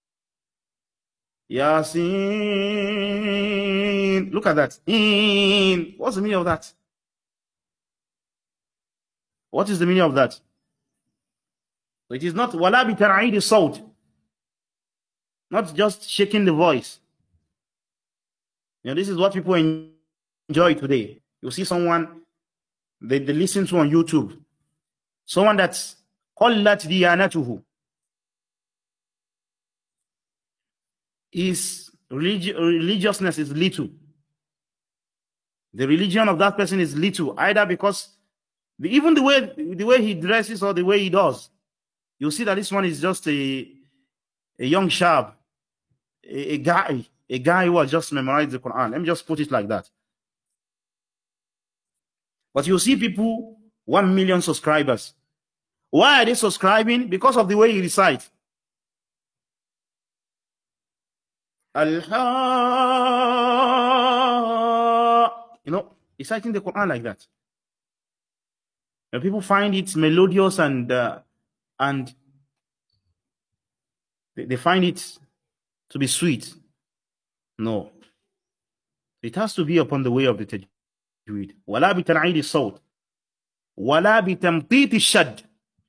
Yasin. Look at that. What's the meaning of that? What is the meaning of that? So it is not wala bi tar'id as-sawt. Not just shaking the voice. This is what people enjoy today. You see someone they listen to on YouTube. Someone that's qallat diyanatuhu. His religiousness is little. The religion of that person is little, either because even the way he dresses or the way he does, you see that this one is just a young sharp, a guy who has just memorized the Quran. Let me just put it like that. But you see people, 1 million subscribers. Why are they subscribing? Because of the way he recites. Reciting the Quran like that. And people find it melodious and they find it to be sweet. No. It has to be upon the way of the tajweed. وَلَا بِتَنْعِيدِ الصَّوْتِ وَلَا بِتَمْطِيطِ الشَّدِّ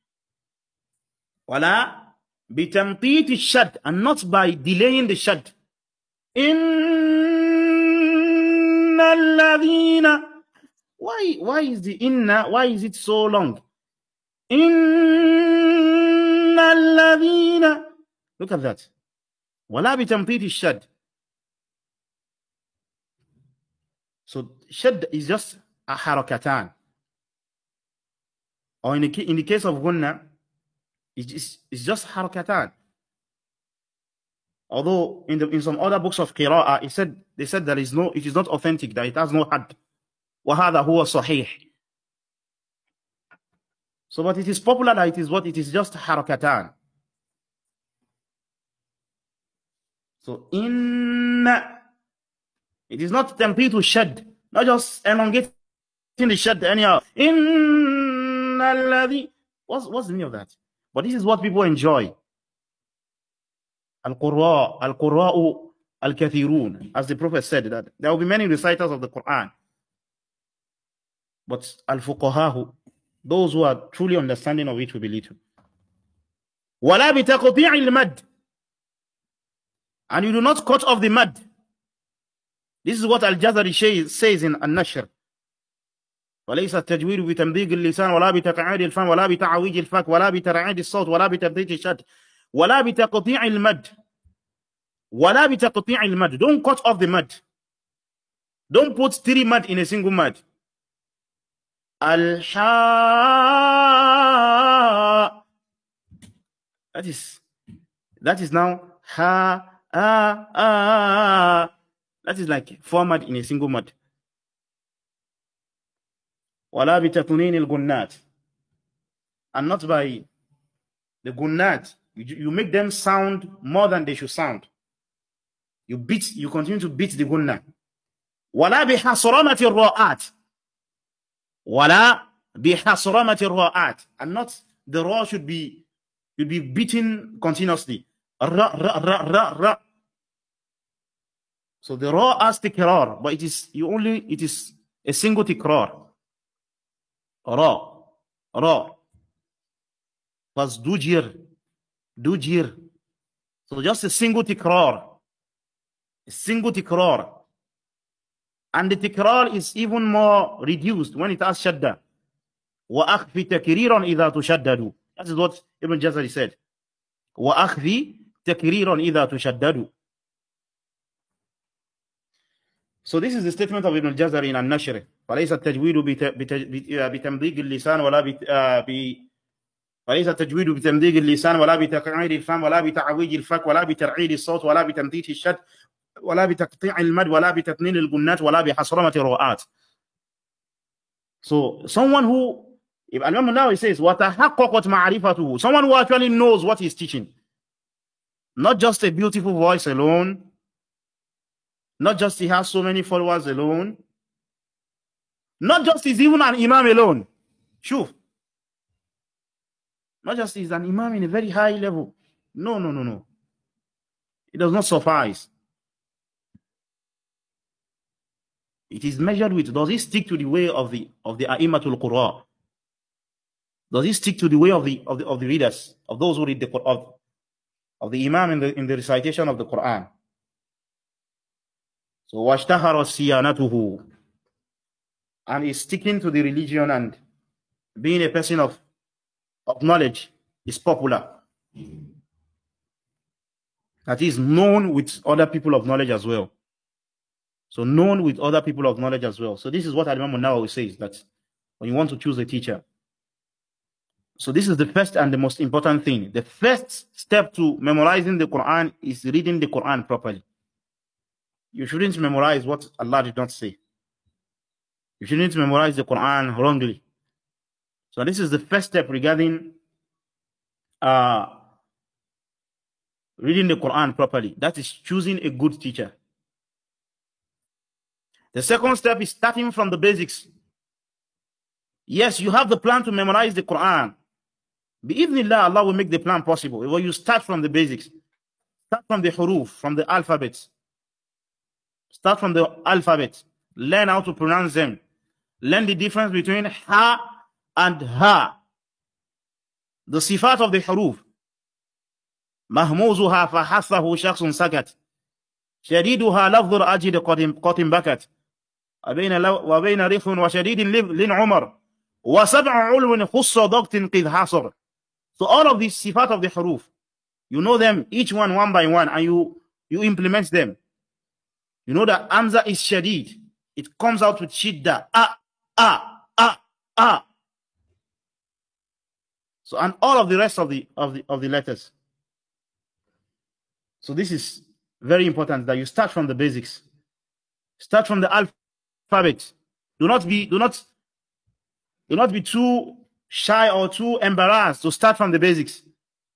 وَلَا بِتَمْطِيطِ الشَّدِّ, and not by delaying the shadd. Inna alladhina. Why is the inna? Why is it so long? Inna alladhina. Look at that. Wala bi tamtiti shadd. So shadd is just a harakatan. Or in the case of gunna, it's just harakatan. Although in some other books of qira'ah, they said it is not authentic, that it has no had. وَهَذَا هُوَ صَحِيحٌ. So, but it is popular that it is just harakatan. So, it is not tamtitu shadd, not just elongating the shadd anyhow. Inna What's the meaning of that? But this is what people enjoy. Al-Qurra'u al-Kathirun. As the Prophet said, that there will be many reciters of the Quran. But al-Fuqahahu, those who are truly understanding of it, will be little. وَلَا بِتَقْطِيعِ الْمَدِّ. And you do not cut off the mud. This is what Al-Jazari says in An-Nashr. وليس التجويد بتمضيق اللسان ولا بتقعيد الفم ولا بتعويج الفك ولا بترعيد الصوت ولا بتبديد الشد ولا بتقطيع المد ولا بتقطيع المد. Don't cut off the mud. Don't put 3 mud in a single mud. Al-ha. That is now ha that is like 4 mud in a single mud. ولا بتطنين الجنات. And not by the gunnat. You make them sound more than they should sound. You continue to beat the gunnat. ولا بحصرمة الراءات. ولا بحصرمة الراءات. And not the ra should be beaten continuously. Ra, ra, ra, ra, ra. So the ra has tikrar, but it is a single tikrar. Ra, ra. Plus dujir. So just a single tikrar. A single tikrar. And the tikrar is even more reduced when it has shadda. وَأَخْفِ تَكْرِيرًا إِذَا تُشَدَّدُ. That is what Ibn Jazari said. وَأَخْفِ تَكْرِيرًا إِذَا تُشَدَّدُ. So this is the statement of Ibn Jazari in An-Nashr. فليس التجويد بتمضيق اللسان فليس التجويد بتمضيق اللسان ولا بتقعيد الفم ولا بتعويج الفك ولا بترعيد الصوت ولا بتمديد الشد ولا بتقطيع المد ولا بتثنين الجنات ولا بحصرمة الرؤات. So someone who, if Imam now he says وتحققت معرفته, someone who actually knows what he's teaching, not just a beautiful voice alone, not just he has so many followers alone, not just he's even an imam alone. Sure. Not just he's an imam in a very high level. No. It does not suffice. It is measured with, does he stick to the way of the A'immatul Qurra? Does he stick to the way of the readers, of those who read the Quran, of the imam in the recitation of the Quran? So washtahara siyanatuhu, and is sticking to the religion and being a person of knowledge is popular. That is known with other people of knowledge as well. So known with other people of knowledge as well. So this is what Imam Nawawi says, that when you want to choose a teacher. So this is the first and the most important thing. The first step to memorizing the Quran is reading the Quran properly. You shouldn't memorize what Allah did not say. You shouldn't memorize the Quran wrongly. So this is the first step regarding reading the Quran properly. That is choosing a good teacher. The second step is starting from the basics. Yes, you have the plan to memorize the Quran. Bi-idhnillah, Allah will make the plan possible. When you start from the basics, start from the huruf, from the alphabet. Start from the alphabet. Learn how to pronounce them. Learn the difference between ha and ha. The sifat of the huruf. Mahmuzuha fahassahu shakhsun sakat. Shadiduha lafdhur ajid qatim bakat. وبين ريف وشديد لن عمر وسبع علو خص ضغط قذ حصر. So all of these sifat of the huruf, you know them each one by one, and you implement them. You know that Hamza is shadid. It comes out with shidda. So, and all of the rest of the letters. So this is very important that you start from the basics. Start from the alphabet. Do not be too shy or too embarrassed to start from the basics.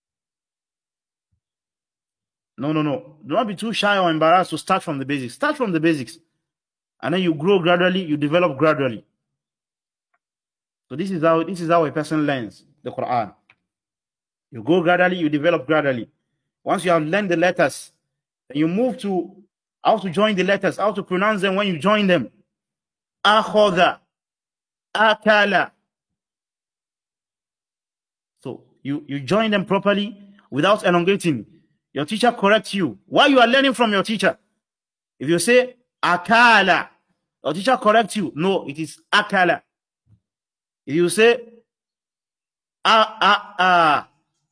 No. Do not be too shy or embarrassed to start from the basics. Start from the basics. And then you grow gradually, you develop gradually. So this is how a person learns the Quran. You go gradually, you develop gradually. Once you have learned the letters, then you move to how to join the letters, how to pronounce them when you join them. Akhadha, akala. So you join them properly without elongating. Your teacher corrects you while you are learning from your teacher. If you say akala, your teacher corrects you. No, it is akala. If you say akhida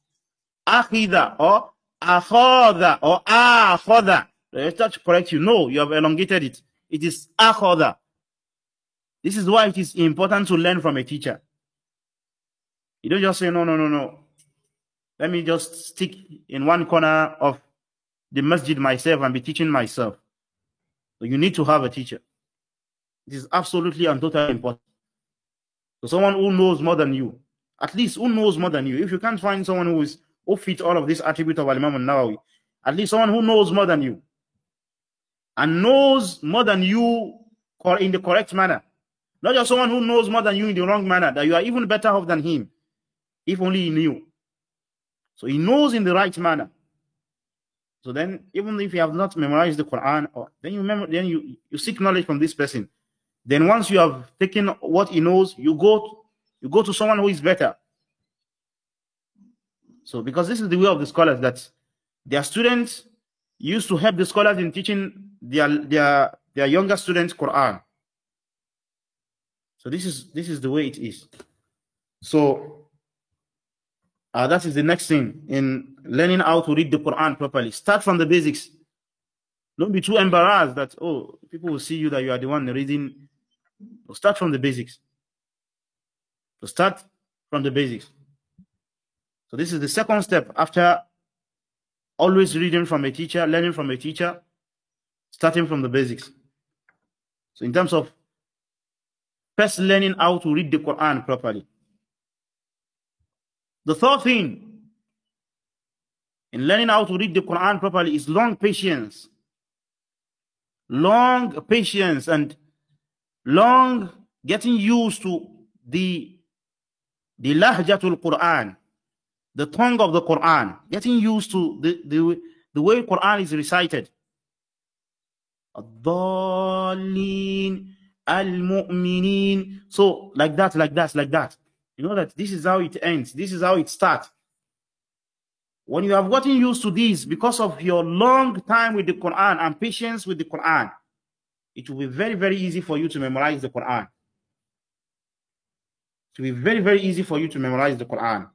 or akhadha or akhadha, the teacher corrects you. No, you have elongated it. It is akhadha. This is why it is important to learn from a teacher. You don't just say, no. Let me just stick in one corner of the masjid myself and be teaching myself. So you need to have a teacher. It is absolutely and totally important. So someone who knows more than you, at least who knows more than you. If you can't find someone who fits all of these attributes of Imam al-Nawawi, at least someone who knows more than you and knows more than you in the correct manner. Not just someone who knows more than you in the wrong manner, that you are even better off than him, if only he knew. So he knows in the right manner. So then, even if you have not memorized the Quran, then you seek knowledge from this person. Then once you have taken what he knows, you go to someone who is better. So because this is the way of the scholars, that their students used to help the scholars in teaching their younger students Quran. So this is the way it is. So that is the next thing in learning how to read the Quran properly. Start from the basics. Don't be too embarrassed that, oh, people will see you that you are the one reading. Start from the basics. So start from the basics. So this is the second step after always reading from a teacher, learning from a teacher, starting from the basics. So in terms of first learning how to read the Quran properly. The third thing in learning how to read the Quran properly is long patience. Long patience and long getting used to the lahjatul Quran, the tongue of the Quran, getting used to the way Quran is recited. Ad-dallin, al-mu'minin. So like that. You know that this is how it ends. This is how it starts. When you have gotten used to this because of your long time with the Quran and patience with the Quran, it will be very, very easy for you to memorize the Quran. It will be very, very easy for you to memorize the Quran.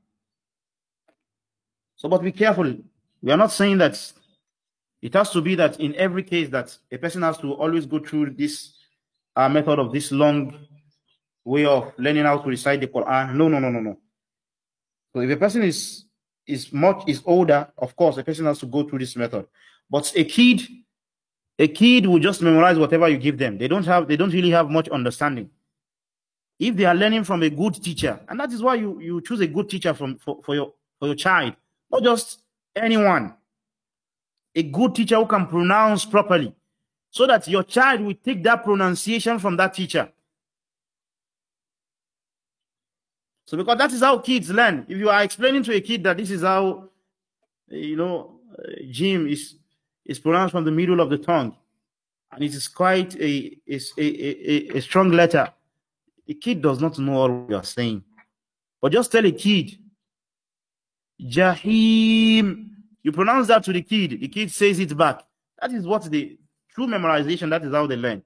So, but be careful. We are not saying that it has to be that in every case that a person has to always go through this method of this long way of learning how to recite the Quran. No. So if a person is older, of course, a person has to go through this method. But a kid will just memorize whatever you give them. They don't really have much understanding. If they are learning from a good teacher, and that is why you choose a good teacher for your child, not just anyone. A good teacher who can pronounce properly, so that your child will take that pronunciation from that teacher. So because that is how kids learn. If you are explaining to a kid that this is how, Jim is pronounced from the middle of the tongue, and it is quite a strong letter, the kid does not know what you are saying. But just tell a kid, Jahim. You pronounce that to the kid says it back. That is what the true memorization, that is how they learn.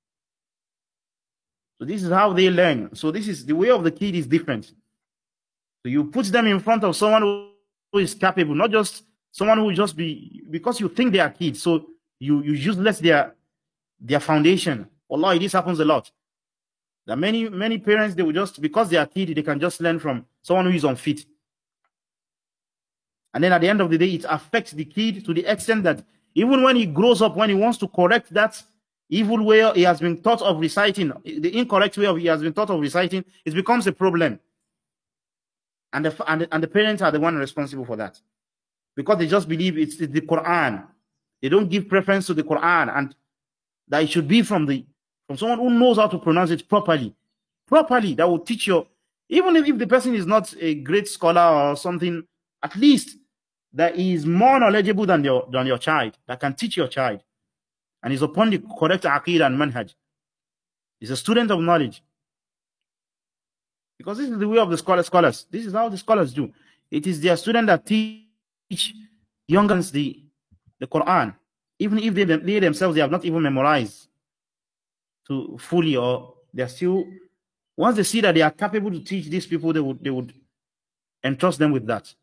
So this is how they learn. So this is the way of the kid is different. So you put them in front of someone who is capable, not just someone who will just be, because you think they are kids, so you useless their foundation. Allah, this happens a lot. There are many parents, they will just, because they are kids, they can just learn from someone who is unfit. And then at the end of the day, it affects the kid to the extent that even when he grows up, when he wants to correct that evil way he has been taught of reciting, the incorrect way he has been taught of reciting, it becomes a problem. And the parents are the one responsible for that. Because they just believe it's the Quran. They don't give preference to the Quran, and that it should be from someone who knows how to pronounce it properly. That will teach Even if the person is not a great scholar or something, at least that he is more knowledgeable than your child, that can teach your child, and is upon the correct aqeedah and manhaj. He's a student of knowledge. Because this is the way of the scholars. This is how the scholars do. It is their student that teach young ones the Quran, even if they themselves, they have not even memorized to fully, or they're still, once they see that they are capable to teach these people, they would entrust them with that.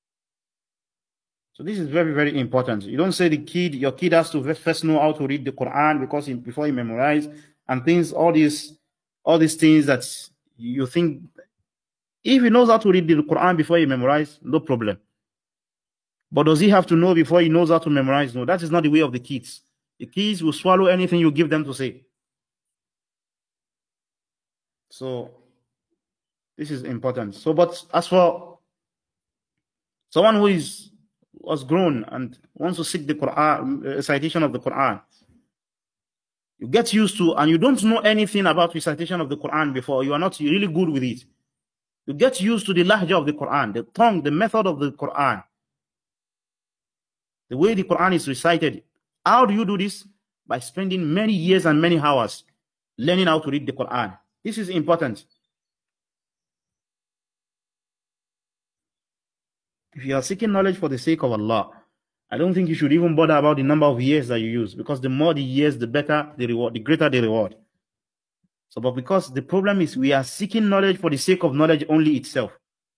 So this is very, very important. You don't say your kid has to first know how to read the Quran before he memorize and things, all these things that you think, if he knows how to read the Quran before he memorize, no problem. But does he have to know before he knows how to memorize? No, that is not the way of the kids. The kids will swallow anything you give them to say. So this is important. So, but as for someone who was grown and wants to seek the Quran, recitation of the Quran, you get used to, and you don't know anything about recitation of the Quran before, you are not really good with it. You get used to the lahja of the Quran, the tongue, the method of the Quran, the way the Quran is recited. How do you do this? By spending many years and many hours learning how to read the Quran. This is important. If you are seeking knowledge for the sake of Allah, I don't think you should even bother about the number of years that you use, because the more the years, the better the reward, the greater the reward. So, but because the problem is we are seeking knowledge for the sake of knowledge only itself.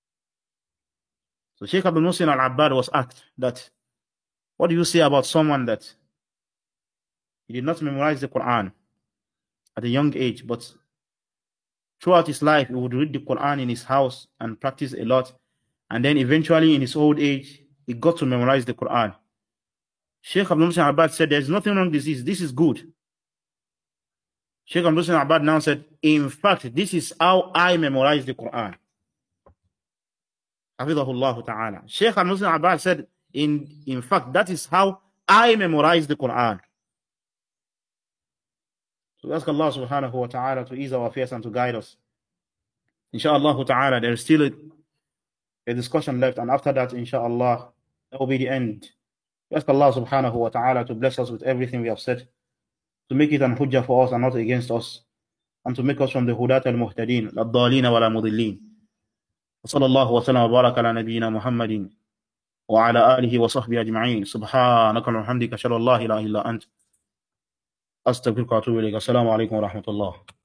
So Sheikh Abdul Muhsin Al-Abbad was asked that, what do you say about someone that he did not memorize the Quran at a young age, but throughout his life he would read the Quran in his house and practice a lot, and then eventually in his old age he got to memorize the Quran? Sheikh Abdul Muhsin Al-Abbad said, there's nothing wrong with this is good. Sheikh Abdul Muhsin Al-Abbad now said, in fact, this is how I memorize the Quran. Hafidhahullah ta'ala. Sheikh Abdul Muhsin Al-Abbad said, in fact, that is how I memorize the Quran. So ask Allah subhanahu wa ta'ala to ease our affairs and to guide us. Inshallah ta'ala, there is still a discussion left, and after that, inshallah, that will be the end. We ask Allah subhanahu wa ta'ala to bless us with everything we have said, to make it an hujjah for us and not against us, and to make us from the hudat al-muhtadeen, al-dhaleen wa la-mudillin. وصلى الله وسلم وبارك على نبينا محمد وعلى آله وصحبه أجمعين. سبحانك وبحمدك أشهد أن لا إله إلا أنت أستغفرك وأتوب إليك. السلام عليكم ورحمة الله.